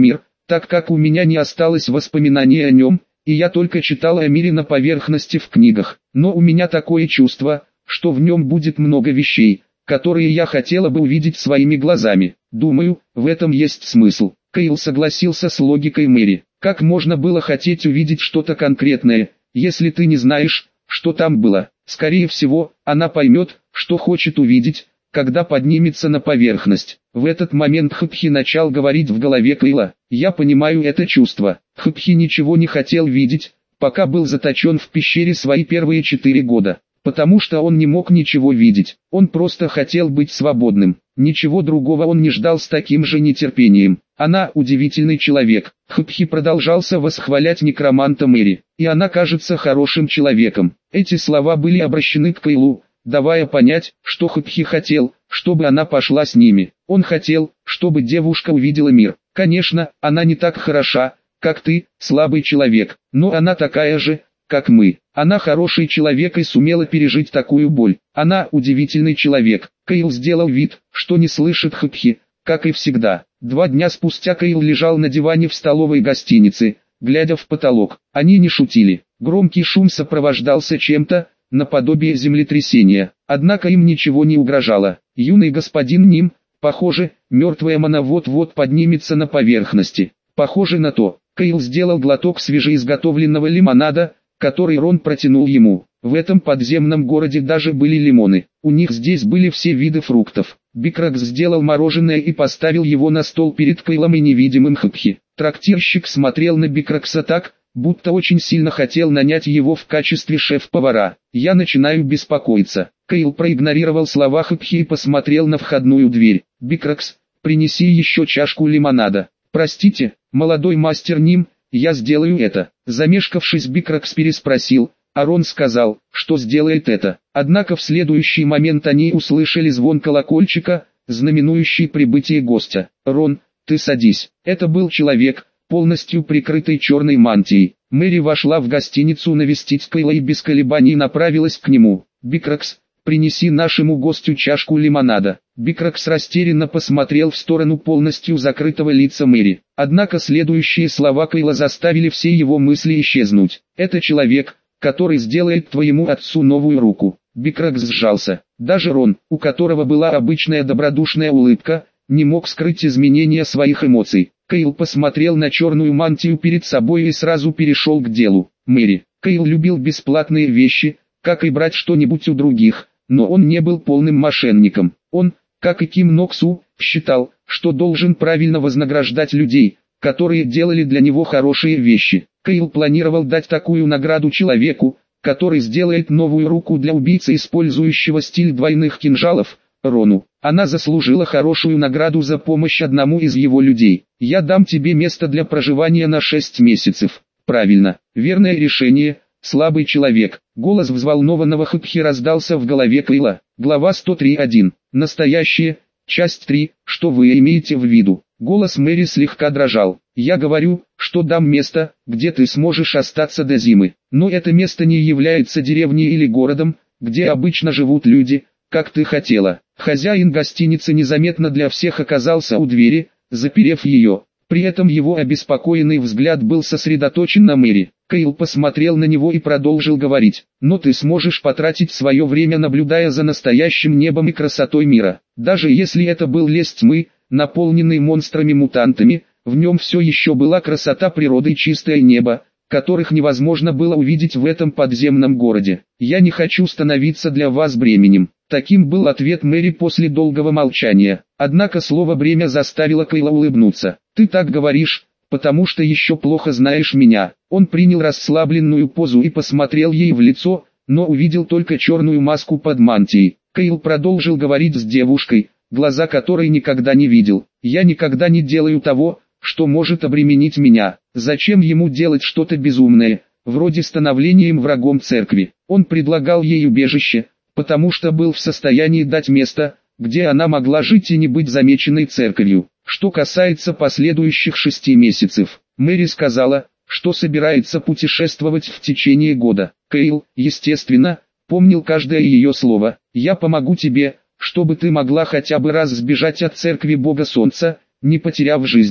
так как у меня не осталось воспоминаний о нем, и я только читала о мире на поверхности в книгах. Но у меня такое чувство, что в нем будет много вещей, которые я хотела бы увидеть своими глазами. Думаю, в этом есть смысл. Кейл согласился с логикой Мэри. Как можно было хотеть увидеть что-то конкретное, если ты не знаешь, что там было? Скорее всего, она поймет, что хочет увидеть, когда поднимется на поверхность. В этот момент Хупхи начал говорить в голове Кейла. «Я понимаю это чувство». Хупхи ничего не хотел видеть, пока был заточен в пещере свои первые четыре года. Потому что он не мог ничего видеть. Он просто хотел быть свободным. Ничего другого он не ждал с таким же нетерпением. Она удивительный человек. Хупхи продолжался восхвалять некроманта Мэри. И она кажется хорошим человеком. Эти слова были обращены к Кейлу, давая понять, что Хупхи хотел, чтобы она пошла с ними. Он хотел, чтобы девушка увидела мир. Конечно, она не так хороша, как ты, слабый человек, но она такая же, как мы. Она хороший человек и сумела пережить такую боль. Она удивительный человек. Кейл сделал вид, что не слышит Хупхи, как и всегда. Два дня спустя Кейл лежал на диване в столовой гостиницы, глядя в потолок. Они не шутили. Громкий шум сопровождался чем-то, наподобие землетрясения. Однако им ничего не угрожало. Юный господин Ним, похоже, мертвая мана вот-вот поднимется на поверхности. Похоже на то. Кейл сделал глоток свежеизготовленного лимонада, который Рон протянул ему. В этом подземном городе даже были лимоны. У них здесь были все виды фруктов. Бикракс сделал мороженое и поставил его на стол перед Кейлом и невидимым Хупхи. Трактирщик смотрел на Бикракса так, будто очень сильно хотел нанять его в качестве шеф-повара. «Я начинаю беспокоиться». Кейл проигнорировал слова Хупхи и посмотрел на входную дверь. «Бикракс, принеси еще чашку лимонада». «Простите, молодой мастер Ним, я сделаю это». Замешкавшись, Бикракс переспросил, а Рон сказал, что сделает это. Однако в следующий момент они услышали звон колокольчика, знаменующий прибытие гостя. «Рон, ты садись». Это был человек, полностью прикрытый черной мантией. Мэри вошла в гостиницу навестить Кейла и без колебаний направилась к нему. «Бикракс, принеси нашему гостю чашку лимонада». Бикракс растерянно посмотрел в сторону полностью закрытого лица Мэри. Однако следующие слова Кейла заставили все его мысли исчезнуть. «Это человек, который сделает твоему отцу новую руку». Бикракс сжался. Даже Рон, у которого была обычная добродушная улыбка, не мог скрыть изменения своих эмоций. Кейл посмотрел на черную мантию перед собой и сразу перешел к делу. «Мэри». Кейл любил бесплатные вещи, как и брать что-нибудь у других, но он не был полным мошенником. Он, как и Ким Ноксу, считал, что должен правильно вознаграждать людей, которые делали для него хорошие вещи. Кейл планировал дать такую награду человеку, который сделает новую руку для убийцы, использующего стиль двойных кинжалов, Рону. Она заслужила хорошую награду за помощь одному из его людей. «Я дам тебе место для проживания на шесть месяцев». «Правильно, верное решение, слабый человек». Голос взволнованного Хупхи раздался в голове Кейла. Глава сто три точка один. Настоящее. Часть три. Что вы имеете в виду? Голос Мэри слегка дрожал. «Я говорю, что дам место, где ты сможешь остаться до зимы. Но это место не является деревней или городом, где обычно живут люди, как ты хотела». Хозяин гостиницы незаметно для всех оказался у двери, заперев ее. При этом его обеспокоенный взгляд был сосредоточен на Мэри. Кейл посмотрел на него и продолжил говорить. «Но ты сможешь потратить свое время, наблюдая за настоящим небом и красотой мира. Даже если это был лес тьмы, наполненный монстрами-мутантами, в нем все еще была красота природы и чистое небо, которых невозможно было увидеть в этом подземном городе. Я не хочу становиться для вас бременем». Таким был ответ Мэри после долгого молчания. Однако слово «бремя» заставило Кейла улыбнуться. «Ты так говоришь, потому что еще плохо знаешь меня». Он принял расслабленную позу и посмотрел ей в лицо, но увидел только черную маску под мантией. Кейл продолжил говорить с девушкой, глаза которой никогда не видел. «Я никогда не делаю того, что может обременить меня. Зачем ему делать что-то безумное, вроде становления врагом церкви?» Он предлагал ей убежище, потому что был в состоянии дать место, где она могла жить и не быть замеченной церковью. Что касается последующих шести месяцев, Мэри сказала, что собирается путешествовать в течение года. Кейл, естественно, помнил каждое ее слово. «Я помогу тебе, чтобы ты могла хотя бы раз сбежать от церкви Бога Солнца, не потеряв жизни».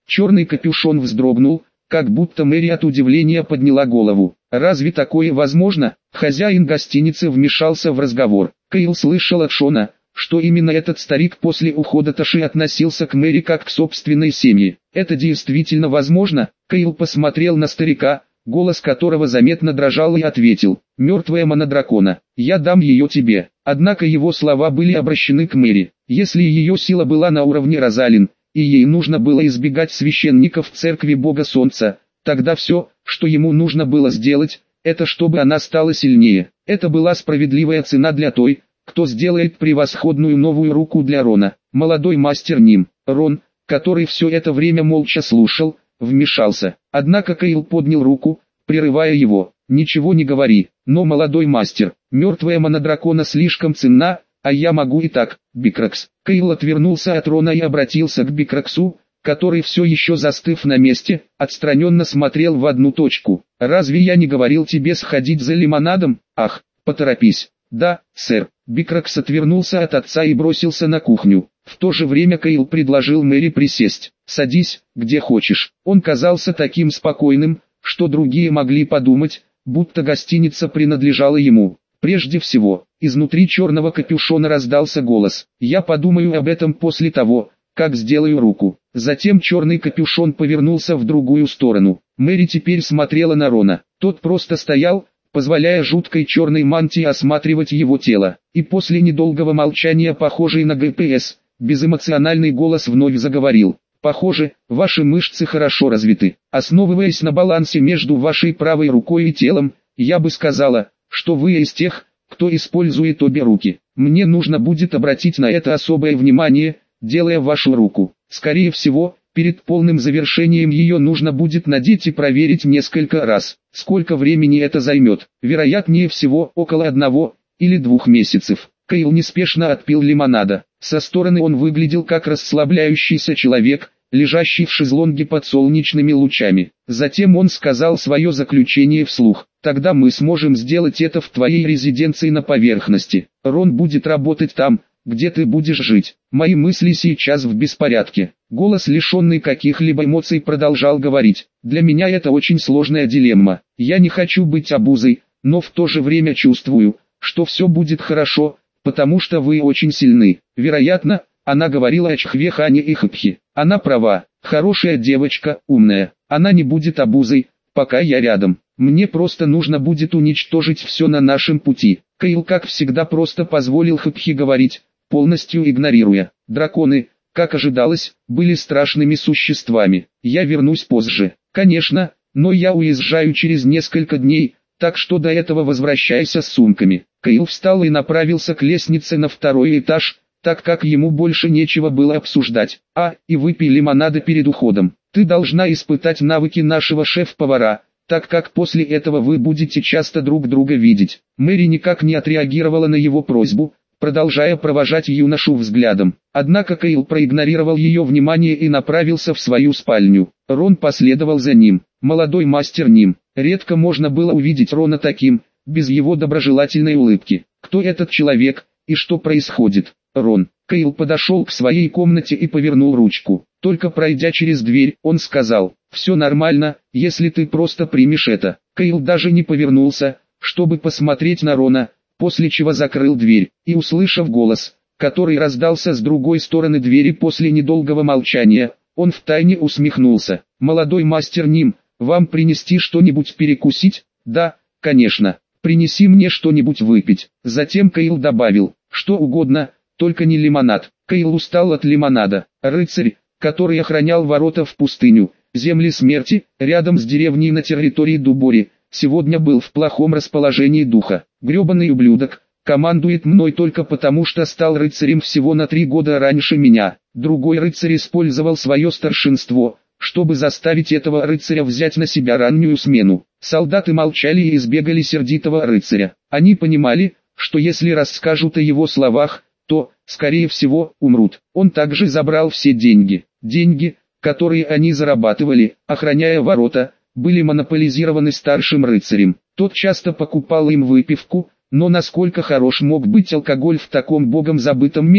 Черный капюшон вздрогнул, как будто Мэри от удивления подняла голову. «Разве такое возможно?» Хозяин гостиницы вмешался в разговор. Кейл слышал от Шона, что именно этот старик после ухода Таши относился к Мэри как к собственной семье. «Это действительно возможно?» Кейл посмотрел на старика, голос которого заметно дрожал, и ответил: «Мертвая Монодракона, я дам ее тебе». Однако его слова были обращены к Мэри. Если ее сила была на уровне Розалин, и ей нужно было избегать священников церкви Бога Солнца, тогда все, что ему нужно было сделать, это чтобы она стала сильнее. Это была справедливая цена для той, кто сделает превосходную новую руку для Рона. Молодой мастер Ним, Рон, который все это время молча слушал, вмешался. Однако Кейл поднял руку, прерывая его. «Ничего не говори, но, молодой мастер, мертвая Монодракона слишком ценна, а я могу и так, Бикракс». Кейл отвернулся от Рона и обратился к Бикраксу, который все еще застыв на месте, отстраненно смотрел в одну точку. «Разве я не говорил тебе сходить за лимонадом? Ах, поторопись». «Да, сэр». Бикракс отвернулся от отца и бросился на кухню. В то же время Кейл предложил Мэри присесть. «Садись, где хочешь». Он казался таким спокойным, что другие могли подумать, будто гостиница принадлежала ему. Прежде всего, изнутри черного капюшона раздался голос: «Я подумаю об этом после того, как сделаю руку». Затем черный капюшон повернулся в другую сторону. Мэри теперь смотрела на Рона. Тот просто стоял, позволяя жуткой черной мантии осматривать его тело. И после недолгого молчания, похожий на ГПС, безэмоциональный голос вновь заговорил: «Похоже, ваши мышцы хорошо развиты. Основываясь на балансе между вашей правой рукой и телом, я бы сказала, что вы из тех, кто использует обе руки. Мне нужно будет обратить на это особое внимание, делая вашу руку. Скорее всего, перед полным завершением ее нужно будет надеть и проверить несколько раз. Сколько времени это займет? Вероятнее всего, около одного или двух месяцев». Кейл неспешно отпил лимонада. Со стороны он выглядел как расслабляющийся человек, лежащий в шезлонге под солнечными лучами. Затем он сказал свое заключение вслух: «Тогда мы сможем сделать это в твоей резиденции на поверхности. Рон будет работать там, где ты будешь жить. Мои мысли сейчас в беспорядке». Голос, лишенный каких-либо эмоций, продолжал говорить: «Для меня это очень сложная дилемма. Я не хочу быть обузой, но в то же время чувствую, что все будет хорошо, потому что вы очень сильны». Вероятно, она говорила о Чхвехане и Хапхе. Она права, хорошая девочка, умная. Она не будет обузой, пока я рядом. Мне просто нужно будет уничтожить все на нашем пути. Кейл, как всегда, просто позволил Хапхе говорить, полностью игнорируя. Драконы, как ожидалось, были страшными существами. Я вернусь позже. Конечно, но я уезжаю через несколько дней, так что до этого возвращайся с сумками. Кейл встал и направился к лестнице на второй этаж, так как ему больше нечего было обсуждать. «А, и выпей лимонада перед уходом. Ты должна испытать навыки нашего шеф-повара, так как после этого вы будете часто друг друга видеть». Мэри никак не отреагировала на его просьбу, продолжая провожать юношу взглядом. Однако Кейл проигнорировал ее внимание и направился в свою спальню. Рон последовал за ним. Молодой мастер Ним. Редко можно было увидеть Рона таким, без его доброжелательной улыбки. Кто этот человек, и что происходит? Рон. Кейл подошел к своей комнате и повернул ручку. Только пройдя через дверь, он сказал: «Все нормально, если ты просто примешь это». Кейл даже не повернулся, чтобы посмотреть на Рона, после чего закрыл дверь, и, услышав голос, который раздался с другой стороны двери после недолгого молчания, он втайне усмехнулся. «Молодой мастер Ним, вам принести что-нибудь перекусить?» «Да, конечно. Принеси мне что-нибудь выпить». Затем Кейл добавил: «Что угодно, только не лимонад». Кейл устал от лимонада. Рыцарь, который охранял ворота в пустыню, земли смерти, рядом с деревней на территории Дубори, сегодня был в плохом расположении духа. «Гребаный ублюдок, командует мной только потому, что стал рыцарем всего на три года раньше меня». Другой рыцарь использовал свое старшинство, чтобы заставить этого рыцаря взять на себя раннюю смену. Солдаты молчали и избегали сердитого рыцаря. Они понимали, что если расскажут о его словах, то, скорее всего, умрут. Он также забрал все деньги. Деньги, которые они зарабатывали, охраняя ворота, были монополизированы старшим рыцарем. Тот часто покупал им выпивку, но насколько хорош мог быть алкоголь в таком богом забытом месте?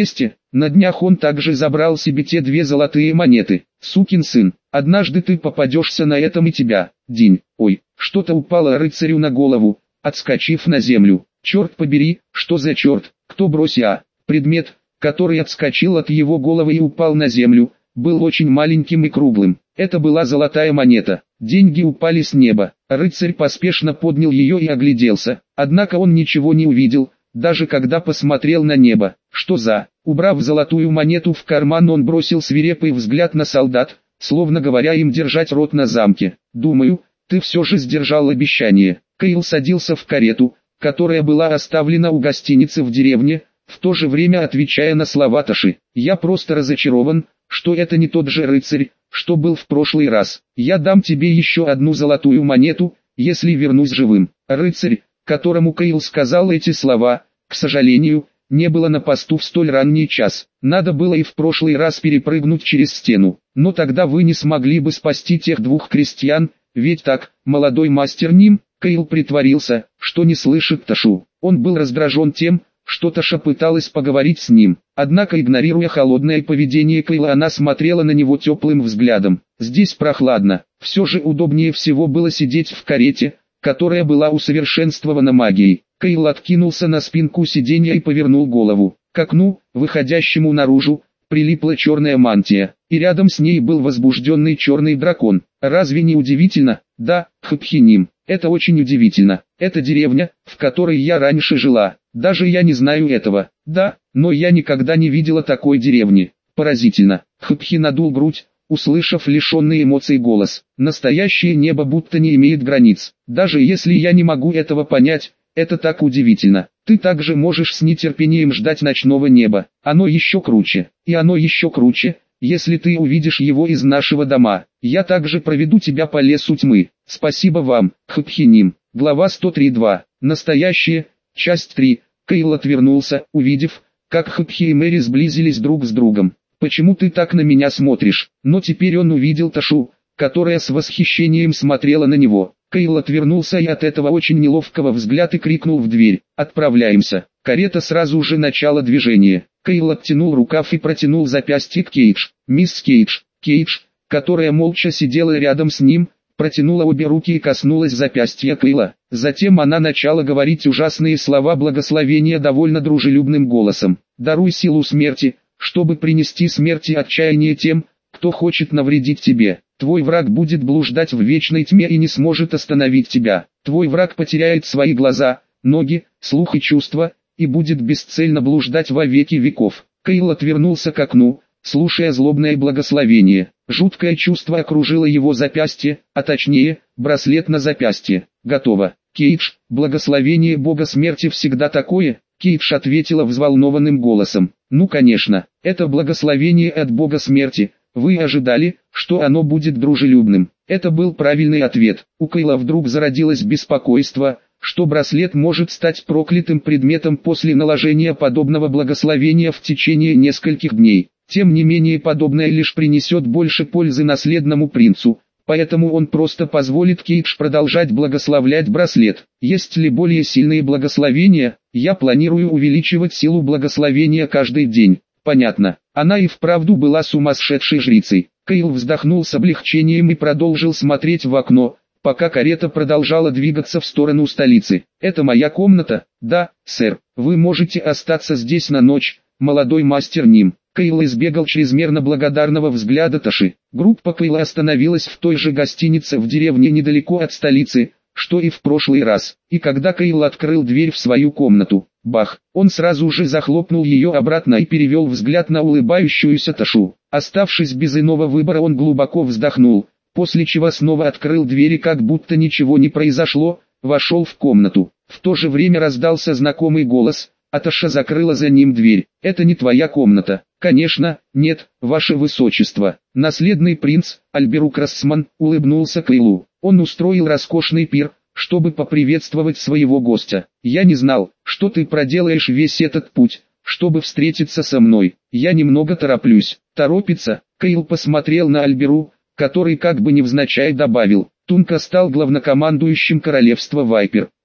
На днях он также забрал себе те две золотые монеты. Сукин сын, однажды ты попадешься на этом и тебя. День, ой, что-то упало рыцарю на голову, отскочив на землю. Черт побери, что за черт, кто бросил, а? Предмет, который отскочил от его головы и упал на землю, был очень маленьким и круглым. Это была золотая монета. Деньги упали с неба. Рыцарь поспешно поднял ее и огляделся. Однако он ничего не увидел, даже когда посмотрел на небо. Что за? Убрав золотую монету в карман, он бросил свирепый взгляд на солдат, словно говоря им держать рот на замке. «Думаю, ты все же сдержал обещание». Кейл садился в карету, которая была оставлена у гостиницы в деревне, в то же время отвечая на слова Таши. «Я просто разочарован, что это не тот же рыцарь, что был в прошлый раз. Я дам тебе еще одну золотую монету, если вернусь живым». Рыцарь, которому Кейл сказал эти слова, к сожалению, не было на посту в столь ранний час. Надо было и в прошлый раз перепрыгнуть через стену. Но тогда вы не смогли бы спасти тех двух крестьян, ведь так, молодой мастер Ним. Кейл притворился, что не слышит Ташу. Он был раздражен тем, что Таша пыталась поговорить с ним. Однако, игнорируя холодное поведение Кейла, она смотрела на него теплым взглядом. Здесь прохладно. Все же удобнее всего было сидеть в карете, которая была усовершенствована магией. Кейл откинулся на спинку сиденья и повернул голову. К окну, выходящему наружу, прилипла черная мантия, и рядом с ней был возбужденный черный дракон. Разве не удивительно? Да, Хапхиним, это очень удивительно. Это деревня, в которой я раньше жила. Даже я не знаю этого. Да, но я никогда не видела такой деревни. Поразительно. Хапхи надул грудь, услышав лишенный эмоций голос. Настоящее небо будто не имеет границ. Даже если я не могу этого понять, это так удивительно. Ты также можешь с нетерпением ждать ночного неба. Оно еще круче. И оно еще круче, если ты увидишь его из нашего дома. Я также проведу тебя по лесу тьмы. Спасибо вам, Хапхиним. Глава сто три два. Настоящее. Часть три. Кейл отвернулся, увидев, как Хапхи и Мэри сблизились друг с другом. «Почему ты так на меня смотришь?» Но теперь он увидел Ташу, которая с восхищением смотрела на него. Кейл отвернулся и от этого очень неловкого взгляда крикнул в дверь: «Отправляемся!». Карета сразу же начала движение. Кейл оттянул рукав и протянул запястье к Кейдж. Мисс Кейдж, Кейдж, которая молча сидела рядом с ним, протянула обе руки и коснулась запястья Кейла. Затем она начала говорить ужасные слова благословения довольно дружелюбным голосом. «Даруй силу смерти, чтобы принести смерть и отчаяние тем, кто хочет навредить тебе. Твой враг будет блуждать в вечной тьме и не сможет остановить тебя. Твой враг потеряет свои глаза, ноги, слух и чувства, и будет бесцельно блуждать во веки веков». Кейл отвернулся к окну, слушая злобное благословение. Жуткое чувство окружило его запястье, а точнее, браслет на запястье. «Готово. Кейдж, благословение бога смерти всегда такое?» Кейдж ответила взволнованным голосом. «Ну конечно, это благословение от бога смерти. Вы ожидали, что оно будет дружелюбным?» Это был правильный ответ. У Кейла вдруг зародилось беспокойство, что браслет может стать проклятым предметом после наложения подобного благословения в течение нескольких дней. Тем не менее, подобное лишь принесет больше пользы наследному принцу, поэтому он просто позволит Кейдж продолжать благословлять браслет. Есть ли более сильные благословения? Я планирую увеличивать силу благословения каждый день. Понятно. Она и вправду была сумасшедшей жрицей. Кейл вздохнул с облегчением и продолжил смотреть в окно, пока карета продолжала двигаться в сторону столицы. «Это моя комната?» «Да, сэр. Вы можете остаться здесь на ночь, молодой мастер Ним». Кейл избегал чрезмерно благодарного взгляда Таши. Группа Кейла остановилась в той же гостинице в деревне недалеко от столицы, что и в прошлый раз. И когда Кейл открыл дверь в свою комнату, бах, он сразу же захлопнул ее обратно и перевел взгляд на улыбающуюся Ташу. Оставшись без иного выбора, он глубоко вздохнул, после чего снова открыл дверь и как будто ничего не произошло, вошел в комнату. В то же время раздался знакомый голос, а Таша закрыла за ним дверь. «Это не твоя комната». «Конечно, нет, ваше высочество». Наследный принц, Альберук Рассман, улыбнулся Кейлу. Он устроил роскошный пир, чтобы поприветствовать своего гостя. «Я не знал, что ты проделаешь весь этот путь, чтобы встретиться со мной. Я немного тороплюсь». «Торопиться?» Кейл посмотрел на Альберу, который как бы невзначай добавил. «Тунка стал главнокомандующим королевства Вайпер.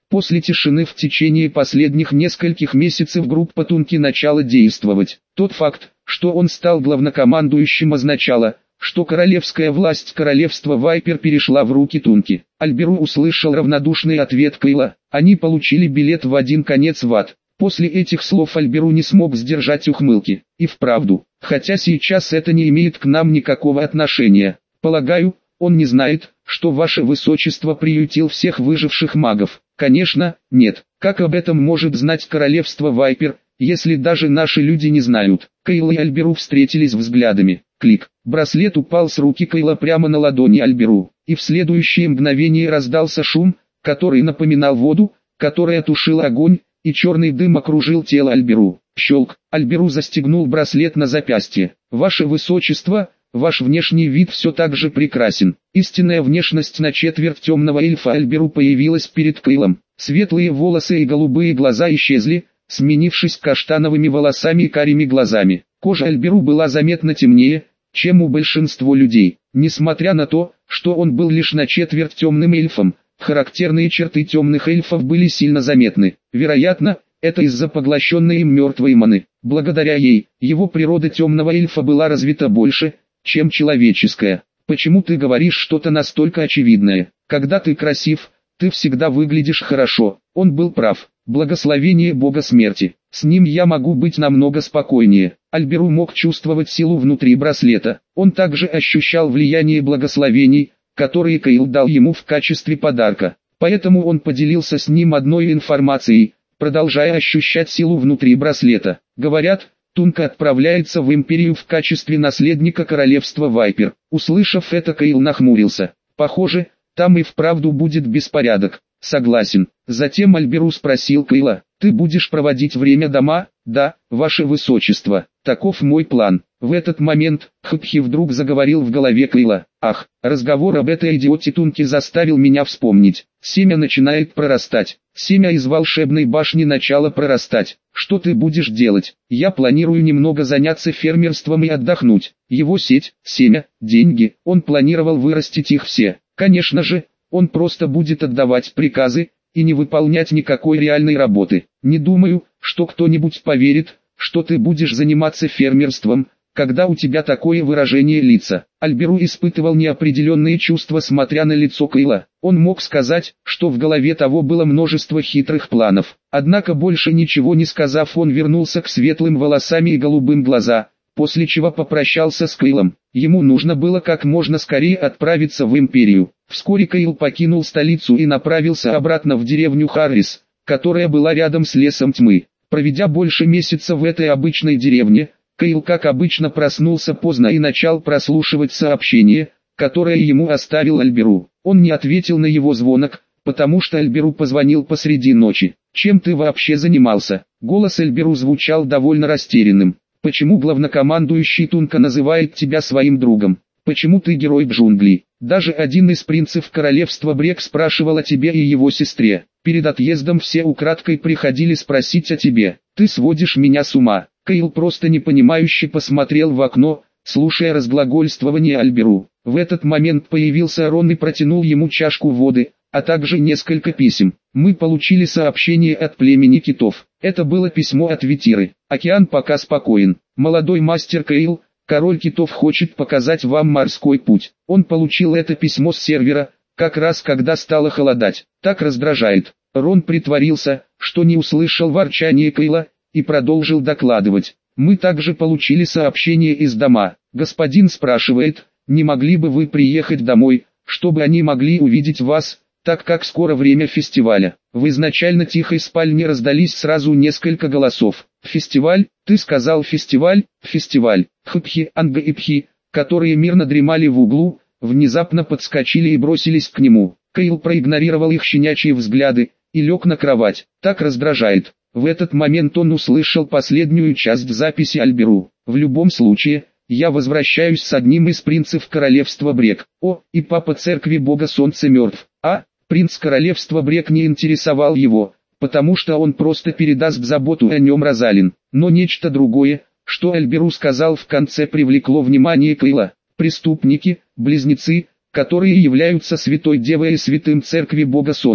После тишины в течение последних нескольких месяцев группа Тунки начала действовать. Тот факт, что он стал главнокомандующим, означало, что королевская власть королевства Вайпер перешла в руки Тунки. Альберу услышал равнодушный ответ Кейла: они получили билет в один конец в ад. После этих слов Альберу не смог сдержать ухмылки. И вправду, хотя сейчас это не имеет к нам никакого отношения, полагаю, он не знает, что ваше высочество приютил всех выживших магов. Конечно, нет. Как об этом может знать королевство Вайпер, если даже наши люди не знают? Кейл и Альберу встретились взглядами. Клик. Браслет упал с руки Кейла прямо на ладони Альберу, и в следующее мгновение раздался шум, который напоминал воду, которая тушила огонь, и черный дым окружил тело Альберу. Щелк. Альберу застегнул браслет на запястье. Ваше высочество, ваш внешний вид все так же прекрасен. Истинная внешность на четверть темного эльфа Альберу появилась перед Кейлом. Светлые волосы и голубые глаза исчезли, сменившись каштановыми волосами и карими глазами. Кожа Альберу была заметно темнее, чем у большинства людей. Несмотря на то, что он был лишь на четверть темным эльфом, характерные черты темных эльфов были сильно заметны. Вероятно, это из-за поглощенной им мертвой маны. Благодаря ей, его природа темного эльфа была развита больше, чем человеческая. Почему ты говоришь что-то настолько очевидное? Когда ты красив, ты всегда выглядишь хорошо. Он был прав. Благословение бога смерти. С ним я могу быть намного спокойнее. Альберу мог чувствовать силу внутри браслета. Он также ощущал влияние благословений, которые Кейл дал ему в качестве подарка. Поэтому он поделился с ним одной информацией, продолжая ощущать силу внутри браслета. Говорят, Тунка отправляется в Империю в качестве наследника королевства Вайпер. Услышав это, Кейл нахмурился. Похоже, там и вправду будет беспорядок. Согласен. Затем Альберу спросил Кейла: ты будешь проводить время дома? Да, ваше высочество. Таков мой план. В этот момент, Хпхи вдруг заговорил в голове Кейла. Ах, разговор об этой идиоте Тунке заставил меня вспомнить. Семя начинает прорастать. Семя из волшебной башни начало прорастать. Что ты будешь делать? Я планирую немного заняться фермерством и отдохнуть. Его сеть, семя, деньги, он планировал вырастить их все. Конечно же, он просто будет отдавать приказы и не выполнять никакой реальной работы. Не думаю, что кто-нибудь поверит, что ты будешь заниматься фермерством, когда у тебя такое выражение лица. Альберу испытывал неопределенные чувства, смотря на лицо Кейла. Он мог сказать, что в голове того было множество хитрых планов. Однако больше ничего не сказав, он вернулся к светлым волосам и голубым глазам, после чего попрощался с Кейлом. Ему нужно было как можно скорее отправиться в Империю. Вскоре Кейл покинул столицу и направился обратно в деревню Харрис, которая была рядом с лесом тьмы. Проведя больше месяца в этой обычной деревне, Кейл как обычно проснулся поздно и начал прослушивать сообщение, которое ему оставил Альберу. Он не ответил на его звонок, потому что Альберу позвонил посреди ночи. «Чем ты вообще занимался?» Голос Альберу звучал довольно растерянным. «Почему главнокомандующий Тунка называет тебя своим другом? Почему ты герой джунглей? Даже один из принцев королевства Брек спрашивал о тебе и его сестре. Перед отъездом все украдкой приходили спросить о тебе. Ты сводишь меня с ума». Кейл просто непонимающе посмотрел в окно, слушая разглагольствование Альберу. В этот момент появился Рон и протянул ему чашку воды, а также несколько писем. «Мы получили сообщение от племени китов. Это было письмо от Витиры. Океан пока спокоен. Молодой мастер Кейл, король китов хочет показать вам морской путь. Он получил это письмо с сервера, как раз когда стало холодать. Так раздражает». Рон притворился, что не услышал ворчания Кейла, и продолжил докладывать. «Мы также получили сообщение из дома. Господин спрашивает, не могли бы вы приехать домой, чтобы они могли увидеть вас, так как скоро время фестиваля». В изначально тихой спальне раздались сразу несколько голосов. «Фестиваль? Ты сказал фестиваль? Фестиваль!» Хпхи, Анга и Пхи, которые мирно дремали в углу, внезапно подскочили и бросились к нему. Кейл проигнорировал их щенячьи взгляды и лег на кровать. «Так раздражает». В этот момент он услышал последнюю часть записи Альберу. «В любом случае, я возвращаюсь с одним из принцев королевства Брек. О, и папа церкви бога солнца мертв. А, принц королевства Брек не интересовал его, потому что он просто передаст заботу о нем Розалин. Но нечто другое, что Альберу сказал в конце, привлекло внимание Кейла. Преступники, близнецы, которые являются святой девой и святым церкви бога солнца.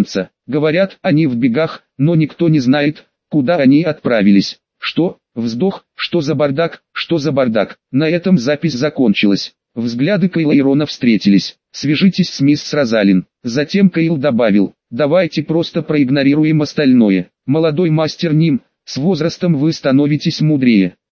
Говорят, они в бегах, но никто не знает, куда они отправились. Что? Вздох, что за бардак, что за бардак. На этом запись закончилась. Взгляды Кейла и Рона встретились. «Свяжитесь с мисс Розалин». Затем Кейл добавил: «Давайте просто проигнорируем остальное. Молодой мастер Ним, с возрастом вы становитесь мудрее.